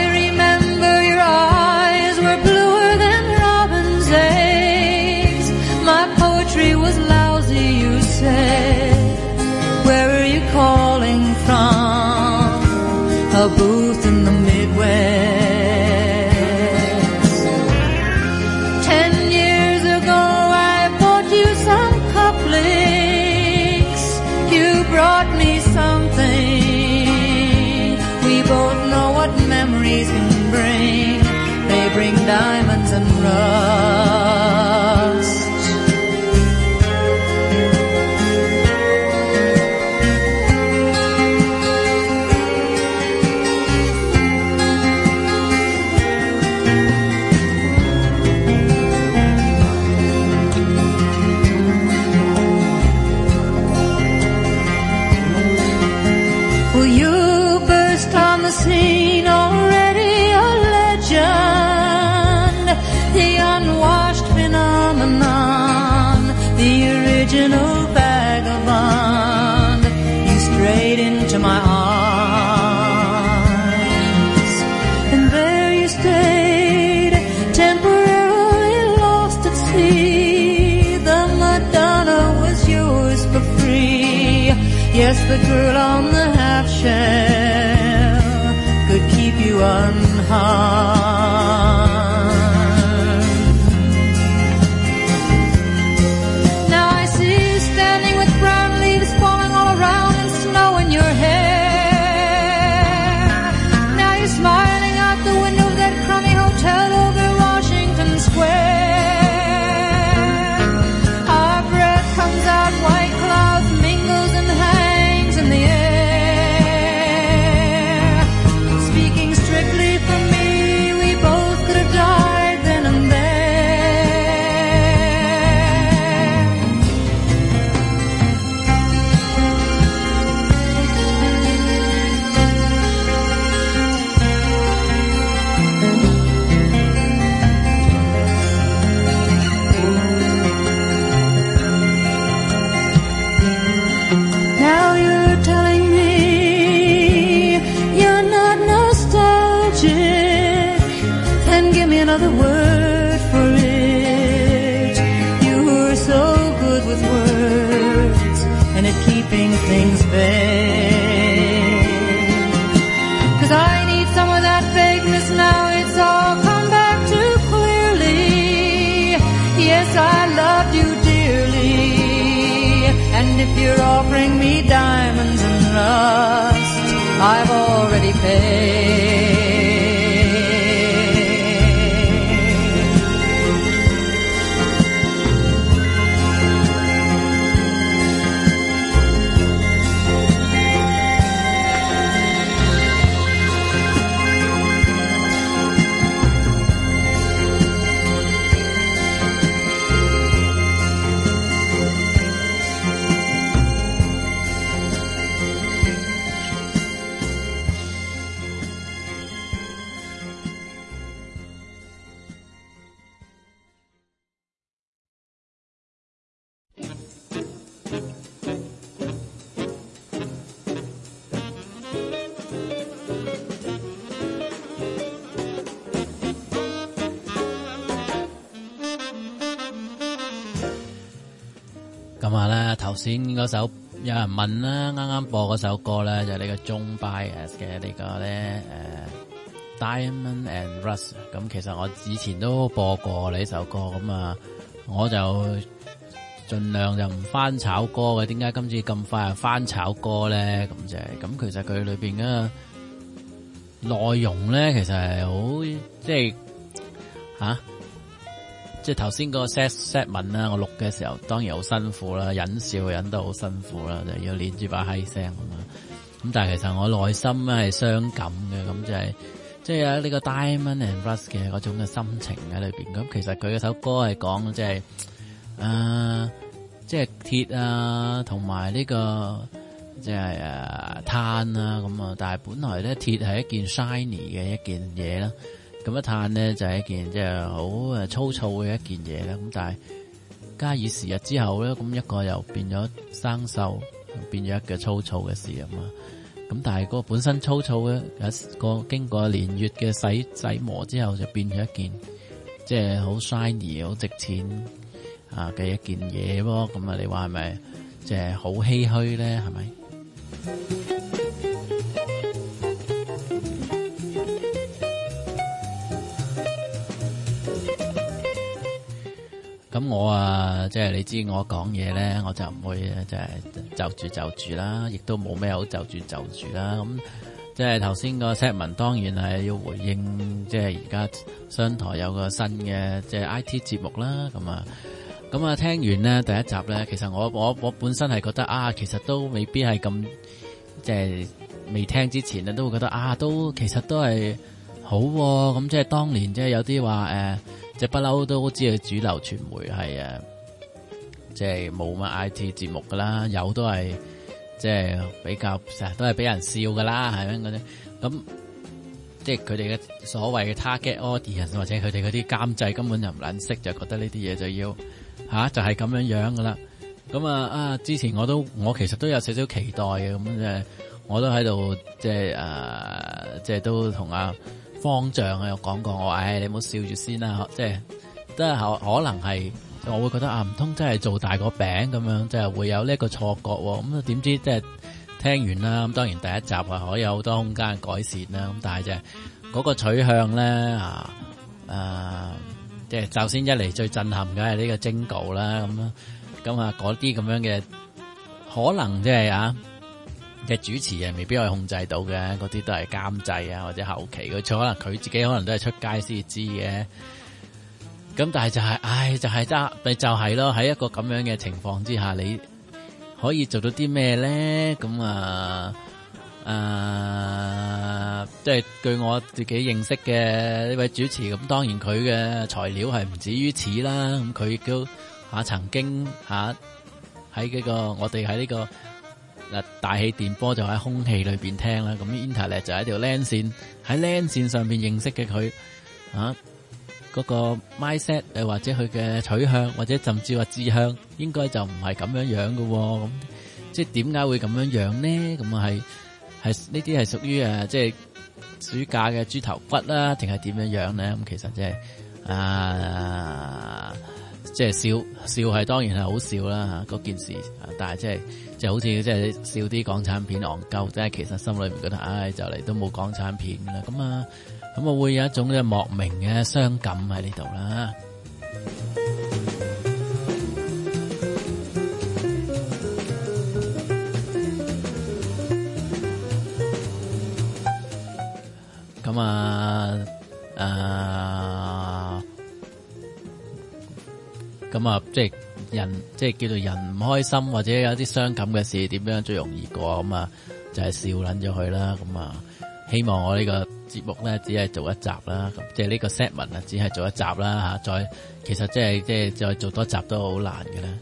a booth in the Midwest. Ten years ago I bought you some cufflinks. You brought me something. We both know what memories can bring. They bring diamonds and rust. Scene already a legend, the unwashed phenomenon, the original vagabond. You strayed into my arms, and there you stayed, temporarily lost at sea. The Madonna was yours for free. Yes, the girl on the half shell could keep you unharmed. Now I see you standing with brown leaves falling all around and snow in your hair. Now you're smiling out the window of that crummy hotel over Washington Square. Our breath comes out, white clouds mingles and hangs in the air. Strictly for me, we both could have died then and now you're telling me you're not nostalgic, and give me another word for it. You were so good with words and at keeping things vague. 'Cause I need some of that vagueness now. It's all come back too clearly. Yes, I loved you dearly, and if you're offering me diamonds and rust, I've already paid. 咁啊咧，頭先嗰首有人問啦，啱啱播嗰首歌咧就係呢個 Joan Baez 嘅呢個咧誒 Diamond and Rust。咁其實我以前都播過呢首歌，咁啊我就盡量就唔翻炒歌嘅。點解今次咁快就翻炒歌咧？咁就係咁，其實佢裏邊嘅內容咧，其實係好即係吓。即係頭先嗰個 set set 文啦，我錄嘅時候當然好辛苦啦，忍笑忍得好辛苦啦，就要練住把閪聲咁啊。咁但係其實我內心咧係傷感嘅，咁就係即係有呢個 Diamond and Rust 嘅嗰種嘅心情喺裏邊。咁其實佢嗰首歌係講即係誒，即係鐵啊，同埋呢個即係誒碳啊咁啊。但係本來咧鐵係一件 shiny 嘅一件嘢啦。咁一碳咧就係一件即係好誒粗糙嘅一件嘢啦，咁但係加以時日之後咧，咁一個又變咗生鏽，變咗一個粗糙嘅事啊嘛。咁但係個本身粗糙嘅一個經過年月嘅洗洗磨之後，就變咗一件即係好 shiny、好值錢啊嘅一件嘢喎。咁啊，你話係咪即係好唏噓咧？係咪？咁我啊，即係你知我講嘢咧，我就唔會即係就住就住啦，亦都冇咩好就住就住啦。咁即係頭先個 set 文當然係要回應，即係而家商台有個新嘅即係 I T 節目啦。咁啊，咁啊聽完咧第一集咧，其實我我我本身係覺得啊，其實都未必係咁，即係未聽之前咧都會覺得啊，都其實都係好喎。咁即係當年即係有啲話誒。即係不嬲都知道主流傳媒係誒，即係冇乜 I T 節目噶啦，有都係即係比較成日都係俾人笑噶啦，係咪嗰啲？咁即係佢哋嘅所謂嘅 target audience 或者佢哋嗰啲監製根本就唔撚識，就覺得呢啲嘢就要吓、啊、就係、是、咁樣樣噶啦。咁啊啊！之前我都我其實都有少少期待嘅，咁即係我都喺度即係誒，即係都同阿方丈啊有講過，我話唉，你唔好笑住先啦，即係都係可可能係，我會覺得啊，唔通真係做大個餅咁樣，即係會有呢一個錯覺喎。咁啊點知即係聽完啦，咁當然第一集啊可以有好多空間改善啦。咁但係就係嗰個取向咧啊誒，即係首先一嚟最震撼嘅係呢個 Jingle 啦，咁啊咁啊嗰啲咁樣嘅可能即係啊。嘅主持人未必可以控制到嘅，嗰啲都係監製啊，或者後期佢可能佢自己可能都係出街先知嘅。咁但係就係、是，唉，就係、是、揸，咪就係、是、咯。喺一個咁樣嘅情況之下，你可以做到啲咩咧？咁啊，誒、啊，即係據我自己認識嘅呢位主持，咁當然佢嘅材料係唔止於此啦。咁佢亦都嚇曾經嚇喺呢個我哋喺呢個。嗱，大氣電波就喺空氣裏邊聽啦，咁 Internet 就喺條 LAN 線喺 LAN 線上邊認識嘅佢啊，嗰、嗰個 mindset 誒或者佢嘅取向或者甚至話志向，應該就唔係咁樣樣嘅，咁即係點解會咁樣樣呢？咁啊係係呢啲係屬於誒即係暑假嘅豬頭骨啦，定係點樣樣咧？咁其實即係啊，即係笑笑係當然係好笑啦嚇嗰件事，但係即係。就好似即係笑啲港產片戇鳩，即係其實心裏面覺得，唉，就嚟都冇港產片啦。咁啊，咁啊會有一種嘅莫名嘅傷感喺呢度啦。咁啊，誒，咁啊，即係。人即係叫做人唔開心或者有啲傷感嘅事，點樣最容易過？咁啊就係笑捻咗佢啦。咁啊希望我呢個節目咧只係做一集啦，咁即係呢個 set 文啊只係做一集啦吓，再其實即係即係再做多集都好難嘅啦。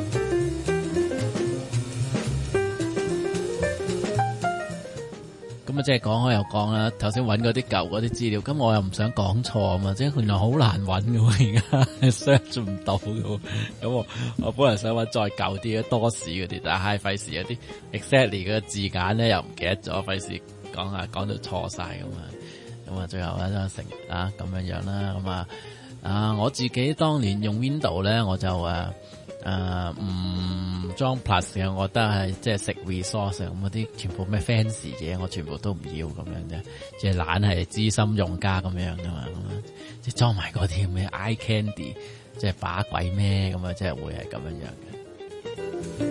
咁咁啊，即係講開又講啦。頭先揾嗰啲舊嗰啲資料，咁我又唔想講錯啊嘛，即係原來好難揾嘅喎，而家 search 唔到嘅喎。咁我我本來想揾再舊啲嘅多士嗰啲，但係費事有啲 exactly 嘅字眼咧又唔記得咗，費事講下講到錯晒咁啊。咁啊，最後咧就成啊咁樣樣啦。咁啊啊，我自己當年用 Windows 咧，我就誒。誒唔裝 Plus 嘅，我覺得係即係食 resource 咁嗰啲，全部咩 fancy 嘢，我全部都唔要咁樣啫，即係懶係資深用家咁樣噶嘛，咁樣即係裝埋嗰啲咩 eye candy， 即係把鬼咩咁啊，即係會係咁樣樣嘅。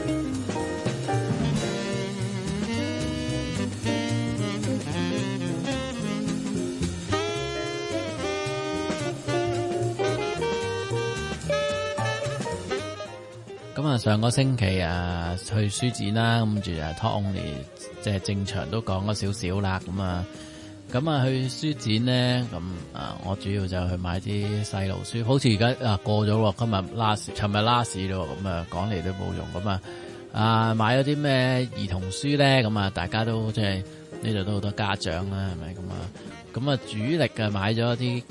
咁啊，上個星期啊去書展啦，咁住啊 Talk Only 即係正常都講咗少少啦。咁啊，咁啊去書展咧，咁啊我主要就去買啲細路書，好似而家啊過咗喎，今日 last， 尋日 last 咯，咁啊講嚟都冇用。咁啊啊買咗啲咩兒童書咧？咁啊大家都即係呢度都好多家長啦，係咪咁啊？咁啊主力嘅買咗啲誒。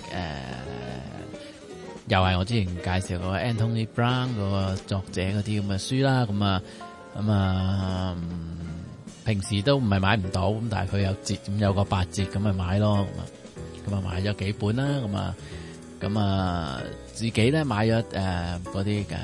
又係我之前介紹過 Anthony Brown 嗰個作者嗰啲咁嘅書啦，咁啊咁啊，平時都唔係買唔到，咁但係佢有折，咁有個八折咁咪買咯，咁啊咁啊買咗幾本啦，咁啊咁啊自己咧買咗誒嗰啲嘅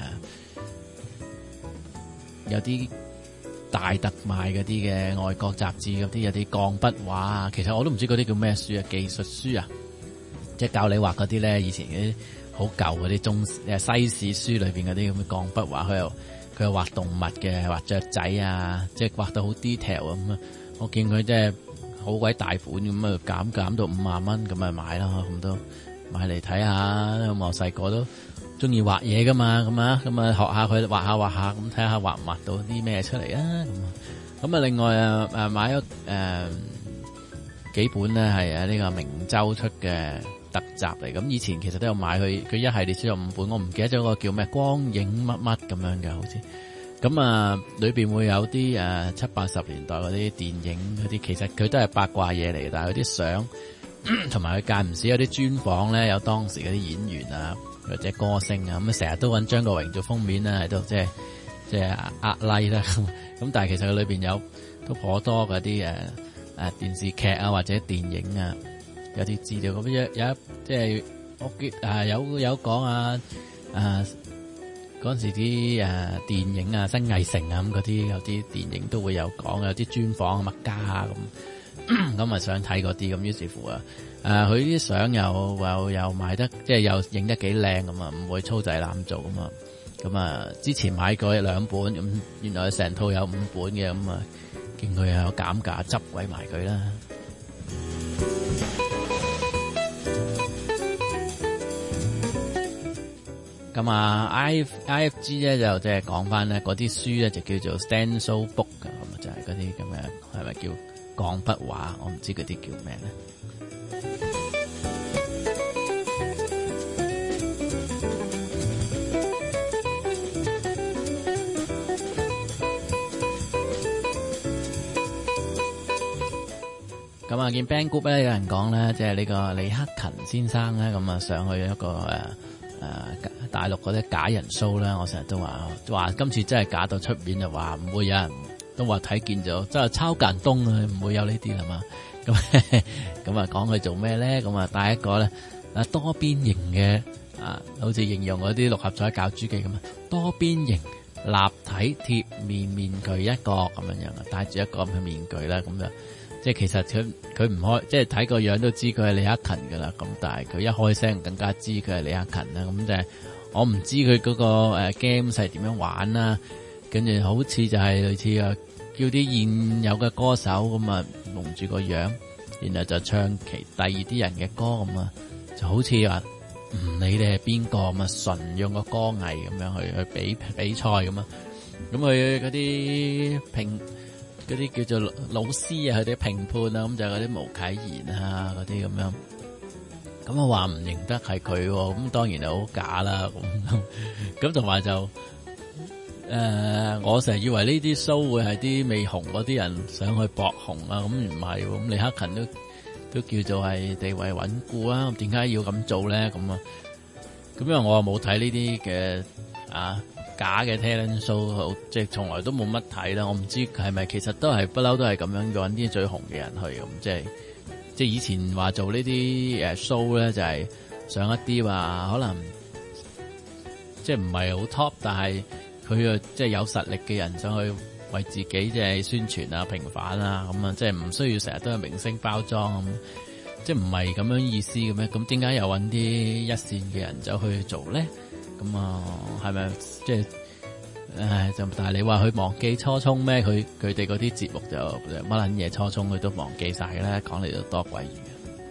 有啲大特賣嗰啲嘅外國雜誌嗰啲有啲鋼筆畫啊，其實我都唔知嗰啲叫咩書啊，技術書啊，即係教你畫嗰啲咧，以前嗰啲。好舊嗰啲中誒西史書裏邊嗰啲咁嘅鋼筆畫，佢又佢又畫動物嘅，畫雀仔啊，即係畫到好 detail 咁啊！我見佢即係好鬼大款咁啊，減減到五萬蚊咁咪買啦，咁都買嚟睇下。咁我細個都中意畫嘢噶嘛，咁啊咁啊學下佢畫下畫下，咁睇下畫唔畫到啲咩出嚟啊！咁啊咁啊，另外啊誒買咗誒、呃、幾本咧係啊呢個明周出嘅。特集嚟，咁以前其實都有買佢，佢一系列書有五本，我唔記得咗個叫咩光影乜乜咁樣嘅，好似咁啊，裏邊會有啲誒七八十年代嗰啲電影嗰啲，其實佢都係八卦嘢嚟，但係佢啲相同埋佢間唔時有啲專訪咧，有當時嗰啲演員啊或者歌星啊，咁啊成日都揾張國榮做封面啦，喺度即係即係呃 like 啦，咁但係其實佢裏邊有都頗多嗰啲誒誒電視劇啊或者電影啊。有啲資料咁樣，有一即係我記啊有有講啊啊嗰陣時啲誒電影啊新藝城啊咁嗰啲有啲電影都會有講，有啲專訪啊麥嘉啊咁，咁啊想睇嗰啲咁，於是乎啊誒佢啲相又又又賣得即係又影得幾靚咁啊，唔會粗製濫造咁啊，咁啊之前買過兩本咁，原來成套有五本嘅，咁啊見佢有減價執鬼埋佢啦。咁啊 I F G 咧就即係講翻咧嗰啲書咧就叫做 stencil book 噶，咁啊就係嗰啲咁嘅係咪叫鋼筆畫？我唔知嗰啲叫咩咧。咁啊見 Band Group 咧有人講咧，即係呢個李克勤先生咧，咁啊上去一個誒。誒、呃，大陸嗰啲假人 show 咧，我成日都話話今次真係假到出面就話唔會有人都話睇見咗，真係超感動啊，唔會有呢啲啦嘛。咁咁啊，講佢做咩咧？咁啊，帶一個咧啊多邊形嘅啊，好似形容嗰啲六合彩攪珠機咁啊，多邊形立體貼面面具一個咁樣樣啊，戴住一個咁嘅面具啦，咁就。即係其實佢佢唔開，即係睇個樣都知佢係李克勤噶啦。咁但係佢一開聲更加知佢係李克勤啦。咁就係我唔知佢嗰個誒 game 係點樣玩啦。跟住好似就係類似啊，叫啲現有嘅歌手咁啊蒙住個樣，然後就唱其第二啲人嘅歌咁啊，就好似話唔理你係邊個咁啊，純用個歌藝咁樣去去比比賽咁啊。咁佢嗰啲評。嗰啲叫做老師啊，佢哋評判啊，咁就嗰啲毛啟賢啊，嗰啲咁樣，咁我話唔認得係佢，咁當然係好假啦，咁咁同埋就誒，我成日以為呢啲 show 會係啲未紅嗰啲人上去搏紅啊，咁唔係喎，咁李克勤都都叫做係地位穩固啊，點解要咁做咧？咁啊，咁因為我又冇睇呢啲嘅啊假嘅 talent show， 即係從來都冇乜睇啦，我唔知係咪其實都係不嬲都係咁樣揾啲最紅嘅人去咁，即係即係以前話做呢啲誒 show 咧，就係上一啲話可能即係唔係好 top， 但係佢啊即係有實力嘅人上去為自己即係宣傳啊、平反啊咁啊，即係唔需要成日都係明星包裝咁，即係唔係咁樣意思嘅咩？咁點解又揾啲一線嘅人走去做咧？咁啊，係咪即係誒？就但係你話佢忘記初衷咩？佢佢哋嗰啲節目就乜撚嘢初衷，佢都忘記晒嘅啦。講嚟都多鬼餘。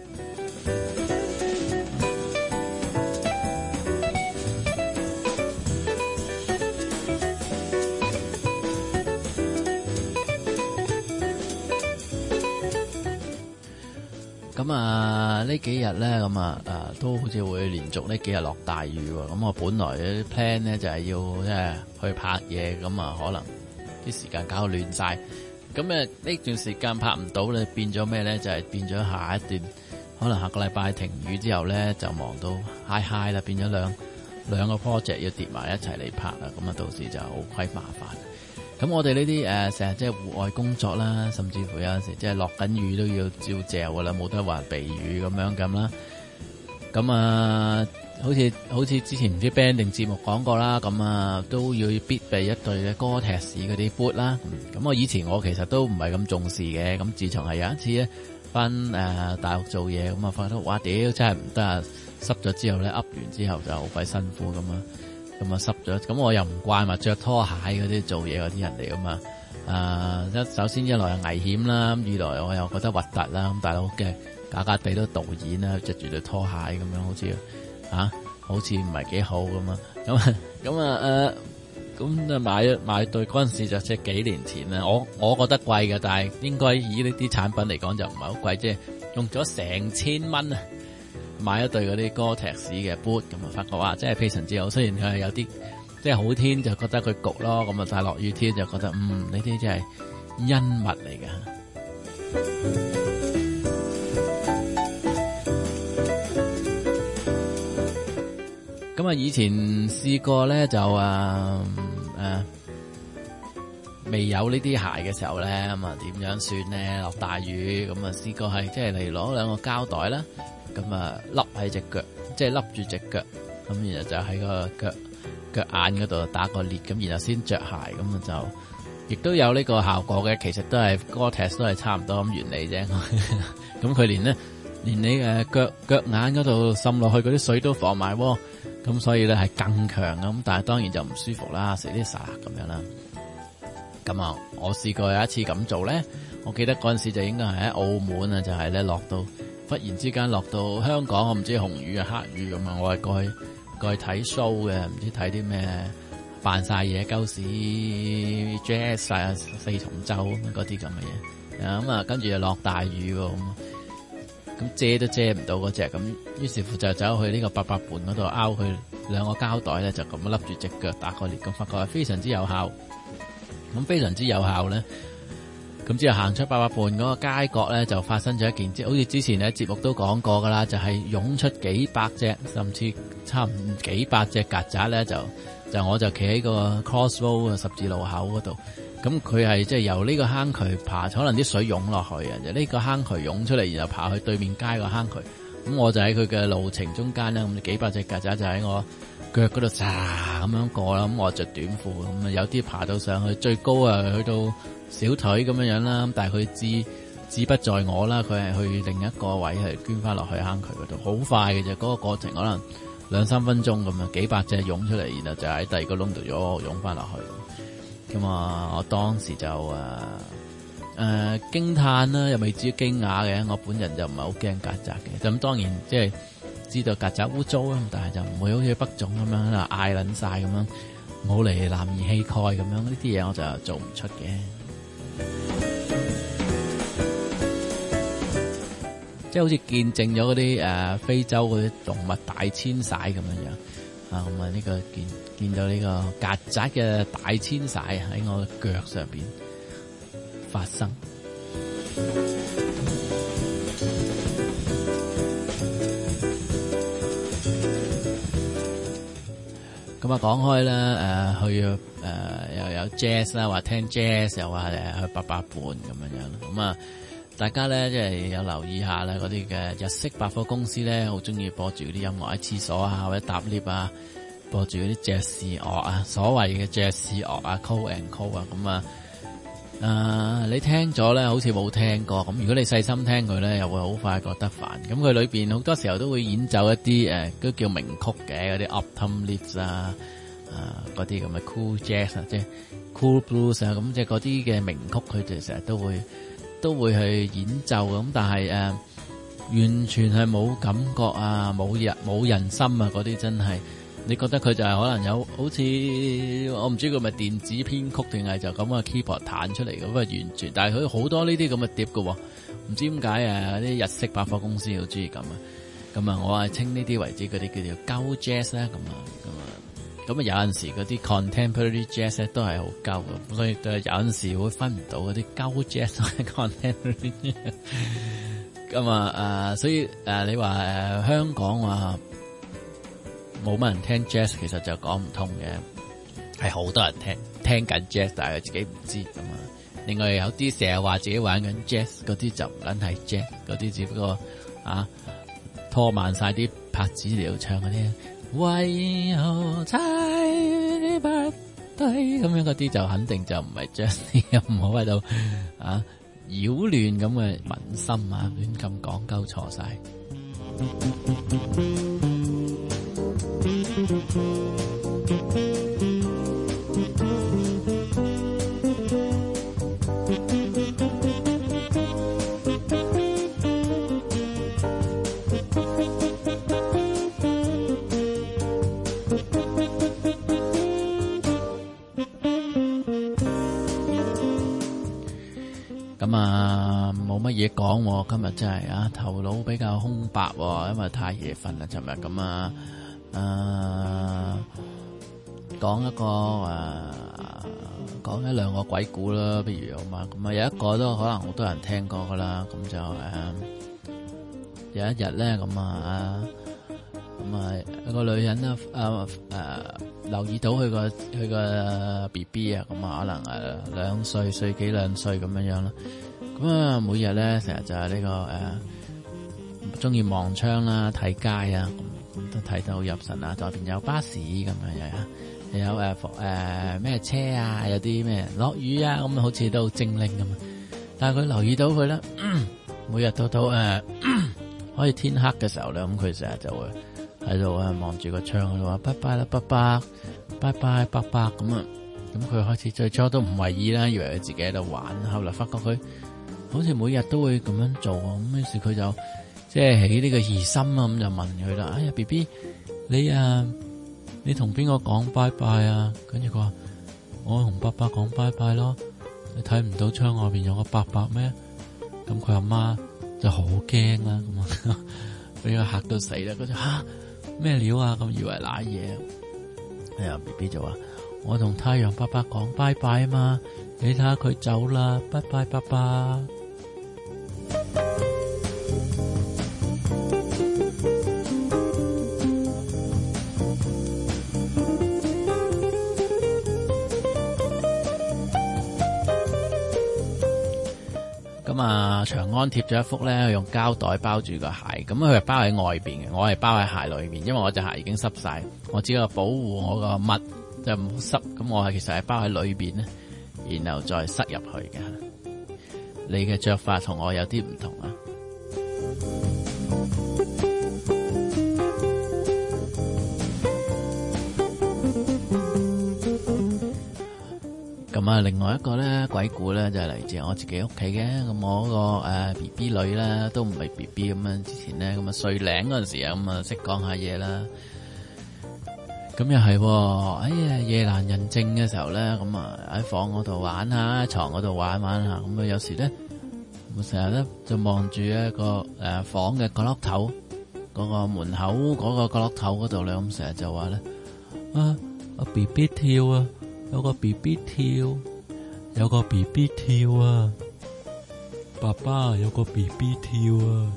咁啊，呢幾日咧，咁啊，誒，都好似會連續呢幾日落大雨喎。咁我本來啲 plan 咧就係要即係去拍嘢，咁啊，可能啲時間搞到亂晒。咁誒呢段時間拍唔到咧，變咗咩咧？就係變咗下一段，可能下個禮拜停雨之後咧，就忙到嗨嗨啦，變咗兩兩個 project 要疊埋一齊嚟拍啦。咁啊，到時就好鬼麻煩。咁我哋呢啲誒成日即係戶外工作啦，甚至乎有陣時即係落緊雨都要照嚼噶啦，冇得話避雨咁樣咁啦。咁啊，好似好似之前唔知 band 定節目講過啦，咁啊都要必備一對嘅 Gore-Tex 嗰啲 boot 啦。咁我以前我其實都唔係咁重視嘅，咁自從係有一次咧翻誒大陸做嘢，咁啊發覺哇屌真係唔得啊！濕咗之後咧，噏完之後就好鬼辛苦咁啊！咁啊濕咗，咁我又唔慣話着拖鞋嗰啲做嘢嗰啲人嚟噶嘛，啊一首先一來係危險啦，二來我又覺得核突啦，咁大佬嘅假假地都導演啦，着住對拖鞋咁樣，好似啊好似唔係幾好咁啊，咁咁啊誒，咁啊買咗買對嗰陣時就即係幾年前啦，我我覺得貴嘅，但係應該以呢啲產品嚟講就唔係好貴，即係用咗成千蚊啊！買一對嗰啲 Gore-Tex 嘅 boot， 咁啊發覺哇，真係非常之好。雖然佢係有啲即係好天就覺得佢焗咯，咁啊但係落雨天就覺得嗯呢啲真係恩物嚟嘅。咁啊以前試過咧就啊誒未有呢啲鞋嘅時候咧，咁啊點樣算咧？落大雨咁啊試過係即係嚟攞兩個膠袋啦。咁啊，笠喺隻腳，即係笠住隻腳，咁然後就喺個腳腳眼嗰度打個裂，咁然後先着鞋，咁啊就亦都有呢個效果嘅。其實都係 Gore-Tex 都係差唔多咁原理啫。咁佢連咧，連你誒腳腳眼嗰度滲落去嗰啲水都防埋喎。咁所以咧係更強咁，但係當然就唔舒服啦，食啲沙咁樣啦。咁啊，我試過有一次咁做咧，我記得嗰陣時就應該係喺澳門啊，就係咧落到。忽然之間落到香港，我唔知紅雨啊黑雨咁啊，我係過去過去睇 show 嘅，唔知睇啲咩扮晒嘢鳩屎 jazz 晒四重奏嗰啲咁嘅嘢，咁啊跟住就落大雨喎，咁咁遮都遮唔到嗰隻，咁於是乎就走去呢個八佰伴嗰度拗佢兩個膠袋咧，就咁樣笠住隻腳打個裂，咁發覺係非常之有效，咁非常之有效咧。咁之後行出八佰伴嗰個街角咧，就發生咗一件，即係好似之前喺節目都講過噶啦，就係、是、湧出幾百隻，甚至差唔多幾百隻曱甴咧，就就我就企喺個 crossroad 嘅十字路口嗰度，咁佢係即係由呢個坑渠爬，可能啲水湧落去啊，就呢個坑渠湧出嚟，然後爬去對面街個坑渠，咁我就喺佢嘅路程中間咧，咁幾百隻曱甴就喺我腳嗰度嚓咁樣過啦，咁我着短褲，咁啊有啲爬到上去最高啊，去到小腿咁樣樣啦，但係佢志志不在我啦，佢係去另一個位係捐翻落去坑渠嗰度，好快嘅啫，嗰個過程可能兩三分鐘咁啊，幾百隻湧出嚟，然後就喺第二個窿度咗湧翻落去，咁啊，我當時就誒誒驚嘆啦，又未至於驚訝嘅，我本人就唔係好驚曱甴嘅，咁當然即係知道曱甴污糟啦，但係就唔會好似北種咁樣啊嗌撚晒咁樣，冇嚟男兒氣概咁樣，呢啲嘢我就做唔出嘅。即係好似見證咗嗰啲誒非洲嗰啲動物大遷徙咁樣樣， 啊，咁啊呢個見見到呢個曱甴嘅大遷徙喺我嘅腳上邊發生。咁啊講開啦，誒去誒又有 jazz 啦，話聽 jazz 又話誒去八佰伴咁樣樣。咁啊大家咧即係有留意下啦，嗰啲嘅日式百貨公司咧，好中意播住啲音樂喺廁所啊，或者搭 lift 啊，播住嗰啲爵士樂啊，所謂嘅爵士樂啊 ，call and call 啊，咁啊，誒你聽咗咧，好似冇聽過。咁如果你細心聽佢咧，又會好快覺得煩。咁佢裏邊好多時候都會演奏一啲誒，都叫名曲嘅嗰啲 uptempo lifts 啊，誒嗰啲咁嘅 cool jazz 啊，即係 cool blues 啊，咁即係嗰啲嘅名曲，佢哋成日都會。都會去演奏咁，但係誒、呃、完全係冇感覺啊，冇人冇人心啊，嗰啲真係你覺得佢就係可能有好似我唔知佢咪電子編曲定係就咁嘅 keyboard 彈出嚟咁啊，完全。但係佢好多呢啲咁嘅碟嘅，唔知點解誒啲日式百貨公司好中意咁啊。咁啊，我係稱呢啲為之嗰啲叫做鳩 jazz 啦，咁啊咁啊。咁啊，有陣時嗰啲 contemporary jazz 咧都係好鳩嘅，所以有陣時會分唔到嗰啲鳩 jazz 同 contemporary jazz。咁啊誒，所以誒、呃、你話誒、呃、香港話冇乜人聽 jazz， 其實就講唔通嘅，係好多人聽聽緊 jazz， 但係佢自己唔知咁啊。另外有啲成日話自己玩緊 jazz 嗰啲就唔撚係 jazz， 嗰啲只不過啊拖慢晒啲拍子嚟唱嗰啲。為何猜你不對咁樣嗰啲就肯定就唔係 jazz， 唔好喺度啊擾亂咁嘅民心啊，亂咁講鳩錯晒。咁啊，冇乜嘢講，今日真係啊，頭腦比較空白，因為太夜瞓啦，尋日咁啊，誒，講一個誒，講一兩個鬼故啦，譬如咁啊，咁啊有一個都可能好多人聽過噶啦，咁就誒，有一日咧，咁啊，咁啊有個女人啊，誒誒，留意到佢個佢個 B B 啊，咁啊可能誒兩歲歲幾兩歲咁樣樣啦。咁啊，每日咧成日就係呢、這個誒，中意望窗啦，睇街啊，咁咁都睇到好入神啊。左邊有巴士咁樣樣，又有誒誒咩車啊，有啲咩落雨啊，咁好似都好精靈咁啊。但係佢留意到佢咧，每日到到誒，可以天黑嘅時候咧，咁佢成日就會喺度啊望住個窗嗰度話拜拜啦，拜拜，拜拜，拜拜咁啊。咁佢開始最初都唔為意啦，以為佢自己喺度玩，後來發覺佢好似每日都會咁樣做，咁於是佢就即係起呢個疑心啊，咁就問佢啦：哎呀 B B， 你啊，你同邊個講拜拜啊？跟住佢話：我同伯伯講拜拜咯。你睇唔到窗外邊有個伯伯咩？咁佢阿媽就好驚啦，咁啊俾佢嚇到死啦。佢就吓咩料啊？咁以為瀨嘢。哎呀 B B 就話：我同太陽伯伯講拜拜啊嘛，你睇下佢走啦，拜拜伯伯。咁啊，長安貼咗一幅咧，用膠袋包住個鞋，咁佢係包喺外邊嘅，我係包喺鞋裏邊，因為我隻鞋已經濕晒，我只係保護我個襪就唔好濕，咁我係其實係包喺裏邊咧，然後再塞入去嘅。你嘅着法同我有啲唔同啊。咁啊，另外一個咧鬼故咧就係嚟自我自己屋企嘅。咁我個誒 B B 女咧都唔係 B B 咁樣，之前咧咁啊歲零嗰陣時啊，咁啊識講下嘢啦。咁又係，哎呀夜闌人靜嘅時候咧，咁啊喺房嗰度玩下，喺床嗰度玩玩下，咁啊有時咧，我成日咧就望住一個誒房嘅角落頭，嗰個門口嗰個角落頭嗰度咧，咁成日就話咧， 啊啊 B B 跳啊，有個 B B 跳，有個 B B 跳啊，爸爸有個 B B 跳啊。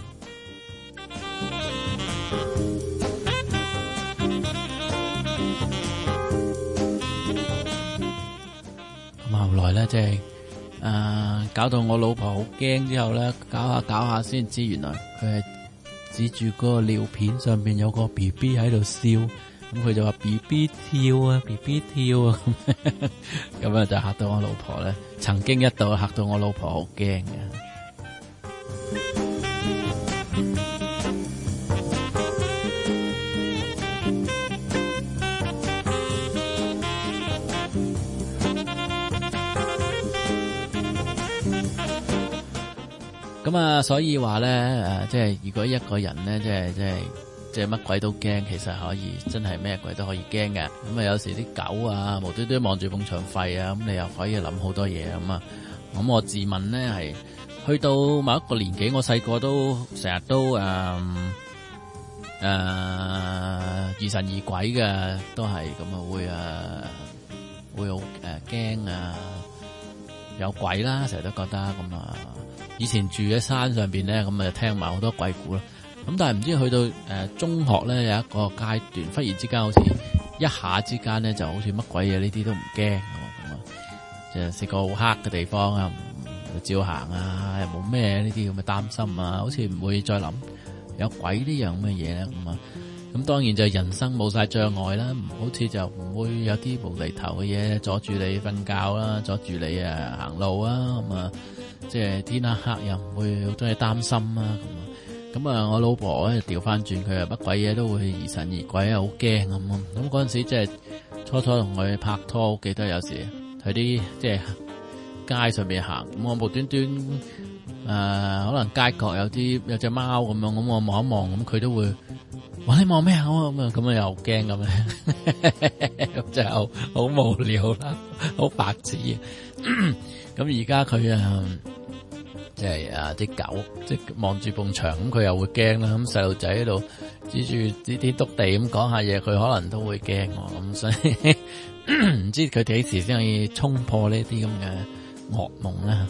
咁後來咧，即係誒，搞到我老婆好驚之後咧，搞下搞下先知，原來佢係指住嗰個尿片上邊有個 B B 喺度笑，咁佢就話 B B 跳啊 ，B B 跳啊，咁咁啊就嚇到我老婆咧，曾經一度嚇到我老婆好驚嘅。咁啊，所以話咧，誒，即係如果一個人咧，即係即係即係乜鬼都驚，其實可以真係咩鬼都可以驚嘅。咁啊，有時啲狗啊，無端端望住埲牆吠啊，咁你又可以諗好多嘢咁啊。咁我自問咧係去到某一個年紀，我細個都成日都誒誒疑神疑鬼嘅，都係咁啊，會誒會好誒驚啊，有鬼啦，成日都覺得咁啊。以前住喺山上邊咧，咁啊聽埋好多鬼故啦。咁但係唔知去到誒、呃、中學咧，有一個階段，忽然之間好似一下之間咧，就好似乜鬼嘢呢啲都唔驚咁啊！就試過好黑嘅地方啊，唔照行啊，又冇咩呢啲咁嘅擔心啊，好似唔會再諗有鬼呢樣咁嘅嘢咧咁啊。咁當然就人生冇晒障礙啦，好似就唔會有啲無厘頭嘅嘢阻住你瞓覺啦，阻住你啊行路啊咁啊。即係天黑黑又唔會好多嘢擔心啊咁，咁啊我老婆咧調翻轉，佢啊乜鬼嘢都會疑神疑鬼啊，好驚咁。咁嗰陣時即係初初同佢拍拖，記得有時喺啲即係街上面行，咁我無端端誒、呃、可能街角有啲有隻貓咁樣，咁我望一望，咁佢都會話你望咩啊咁啊，咁啊又驚咁咧，咁真係好好無聊啦，好白痴。咁而家佢啊，即係啊啲狗，即係望住埲牆，咁佢又會驚啦。咁細路仔喺度指住啲啲篤地咁講下嘢，佢可能都會驚喎。咁所以唔知佢幾時先可以衝破呢啲咁嘅噩夢咧？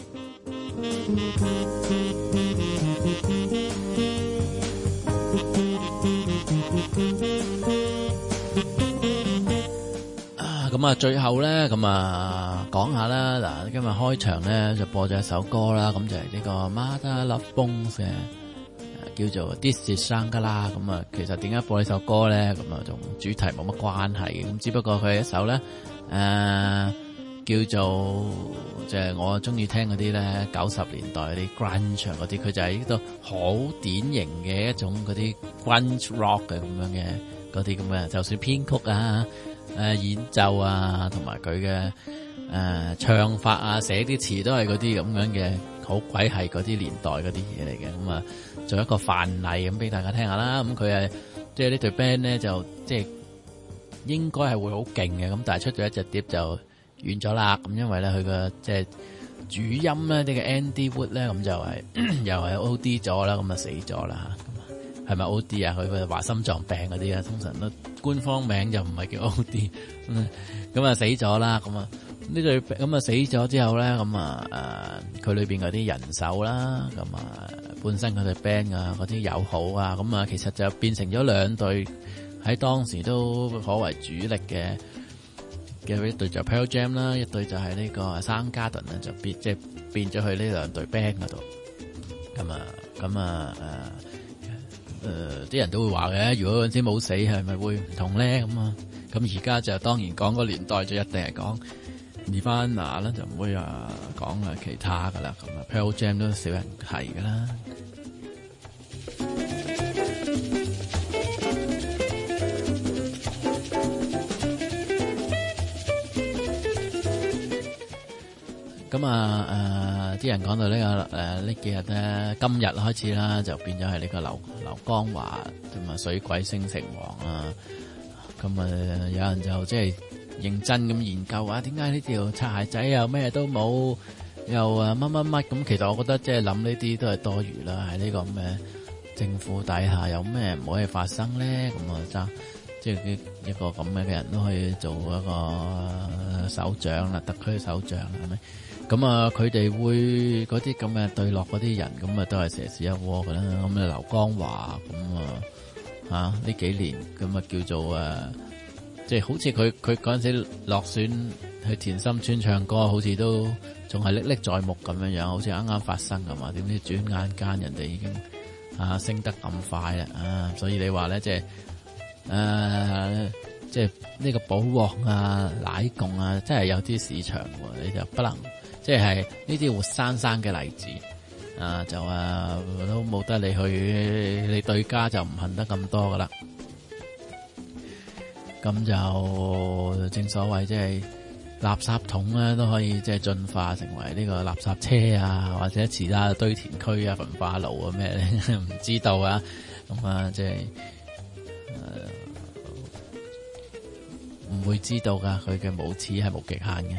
咁啊，最後咧，咁啊講下啦。嗱，今日開場咧就播咗一首歌啦，咁就係呢個 Mother Love Bone 嘅，叫做 This Is Shangri-La。咁啊，其實點解播呢首歌咧？咁啊，同主題冇乜關係嘅，咁只不過佢係一首咧，誒、呃、叫做就係、是、我中意聽嗰啲咧九十年代嗰啲 grunge 嗰啲，佢就係一個好典型嘅一種嗰啲 grunge rock 嘅咁樣嘅嗰啲咁嘅，就算編曲啊。誒、呃，演奏啊，同埋佢嘅誒唱法啊，寫啲詞都係嗰啲咁樣嘅，好鬼係嗰啲年代嗰啲嘢嚟嘅。咁啊，做一個範例咁俾大家聽下啦。咁佢係即係呢隊 band 咧，就即係應該係會好勁嘅。咁但係出咗一隻碟就完咗啦。咁因為咧佢個即係主音咧呢、呢個 Andy Wood 咧，咁就係、是、又係 O D 咗啦，咁啊死咗啦吓。係咪 O D 啊？佢佢話心臟病嗰啲啊，通常都官方名就唔係叫 O D， 咁啊死咗啦。咁啊呢對咁啊死咗之後咧，咁啊誒佢裏邊嗰啲人手啦，咁啊本身佢對 band 啊嗰啲友好啊，咁啊其實就變成咗兩隊喺當時都頗為主力嘅嘅一隊就 Pearl Jam 啦，一隊就係呢個 Soundgarden 啊，就變即係變咗去呢兩隊 band 嗰度。咁啊咁啊誒。誒、呃，啲人都會話嘅，如果嗰陣時冇死，係咪會唔同咧？咁啊，咁而家就當然講個年代就一定係講 Nirvana 啦，就唔會啊講啊其他噶啦。咁啊 Pearl Jam 都少人係噶啦。咁啊，誒，啲人講到呢個誒呢幾日咧，今日開始啦，就變咗係呢個劉劉江華同埋水鬼星城隍啊。咁啊，有人就即係認真咁研究啊，點解呢條擦鞋仔又咩都冇，又啊乜乜乜咁？其實我覺得即係諗呢啲都係多餘啦。喺呢個咁嘅政府底下，有咩唔可以發生咧？咁啊，爭即係一個咁嘅人都可以做一個首長啦，特區首長係咪？咁啊，佢哋會嗰啲咁嘅對落嗰啲人，咁啊都係蛇屎一窩噶啦。咁啊，劉江華咁啊，吓呢幾年咁啊叫做誒，即係好似佢佢嗰陣時落選去田心村唱歌，好似都仲係歷歷在目咁樣樣，好似啱啱發生噶嘛。點知轉眼間人哋已經啊升得咁快啦啊！所以你話咧，即係誒，即係呢個保鑊啊、奶共啊，真係有啲市場喎，你就不能。即係呢啲活生生嘅例子，啊就啊都冇得你去，你對家就唔恨得咁多噶啦。咁就正所謂即係垃圾桶咧都可以即係進化成為呢個垃圾車啊，或者其他堆填區啊、焚化爐啊咩咧，唔知道啊。咁啊即係誒唔會知道噶，佢嘅無恥係無極限嘅。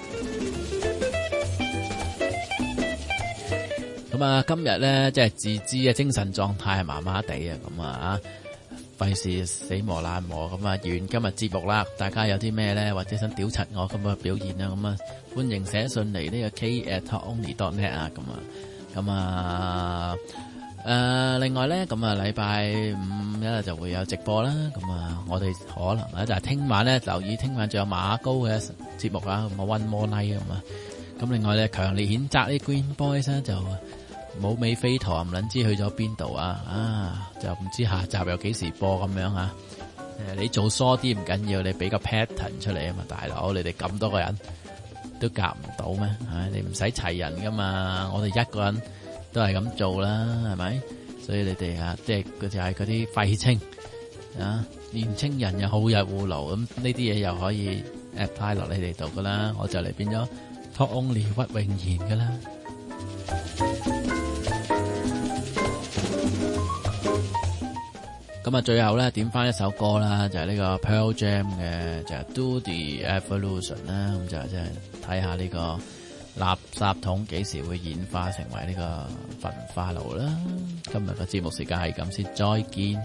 咁啊，今日咧即係自知嘅精神狀態係麻麻地啊，咁啊，費事死磨爛磨咁啊，完今日節目啦。大家有啲咩咧，或者想屌柒我咁嘅表現啊，咁啊，歡迎寫信嚟呢個 k at talk only dot net 啊，咁啊，咁啊，誒，另外咧，咁啊，禮拜五咧就會有直播啦。咁啊，我哋可能咧就係聽晚咧留意，聽晚仲有馬高嘅節目啊，咁啊 One More Night 咁啊。咁另外咧，強烈譴責呢 Green Boys 咧就。冇尾飛陀唔撚知去咗邊度啊！啊，就唔知下集又幾時播咁樣啊！誒，你做疏啲唔緊要，你俾個 pattern 出嚟啊嘛，大佬，你哋咁多個人都夾唔到咩？啊，你唔使齊人噶嘛，我哋一個人都係咁做啦，係咪？所以你哋啊，即係佢就係嗰啲廢青啊，年青人又好逸惡勞，咁呢啲嘢又可以 apply 落你哋度噶啦，我就嚟變咗 Talk Only 屈永賢噶啦。咁啊，最後咧點翻一首歌啦，就係、是、呢個 Pearl Jam 嘅就係、是、Do the Evolution 啦，咁就即係睇下呢個垃圾桶幾時會演化成為呢個焚化爐啦。今日嘅節目時間係咁先，再見。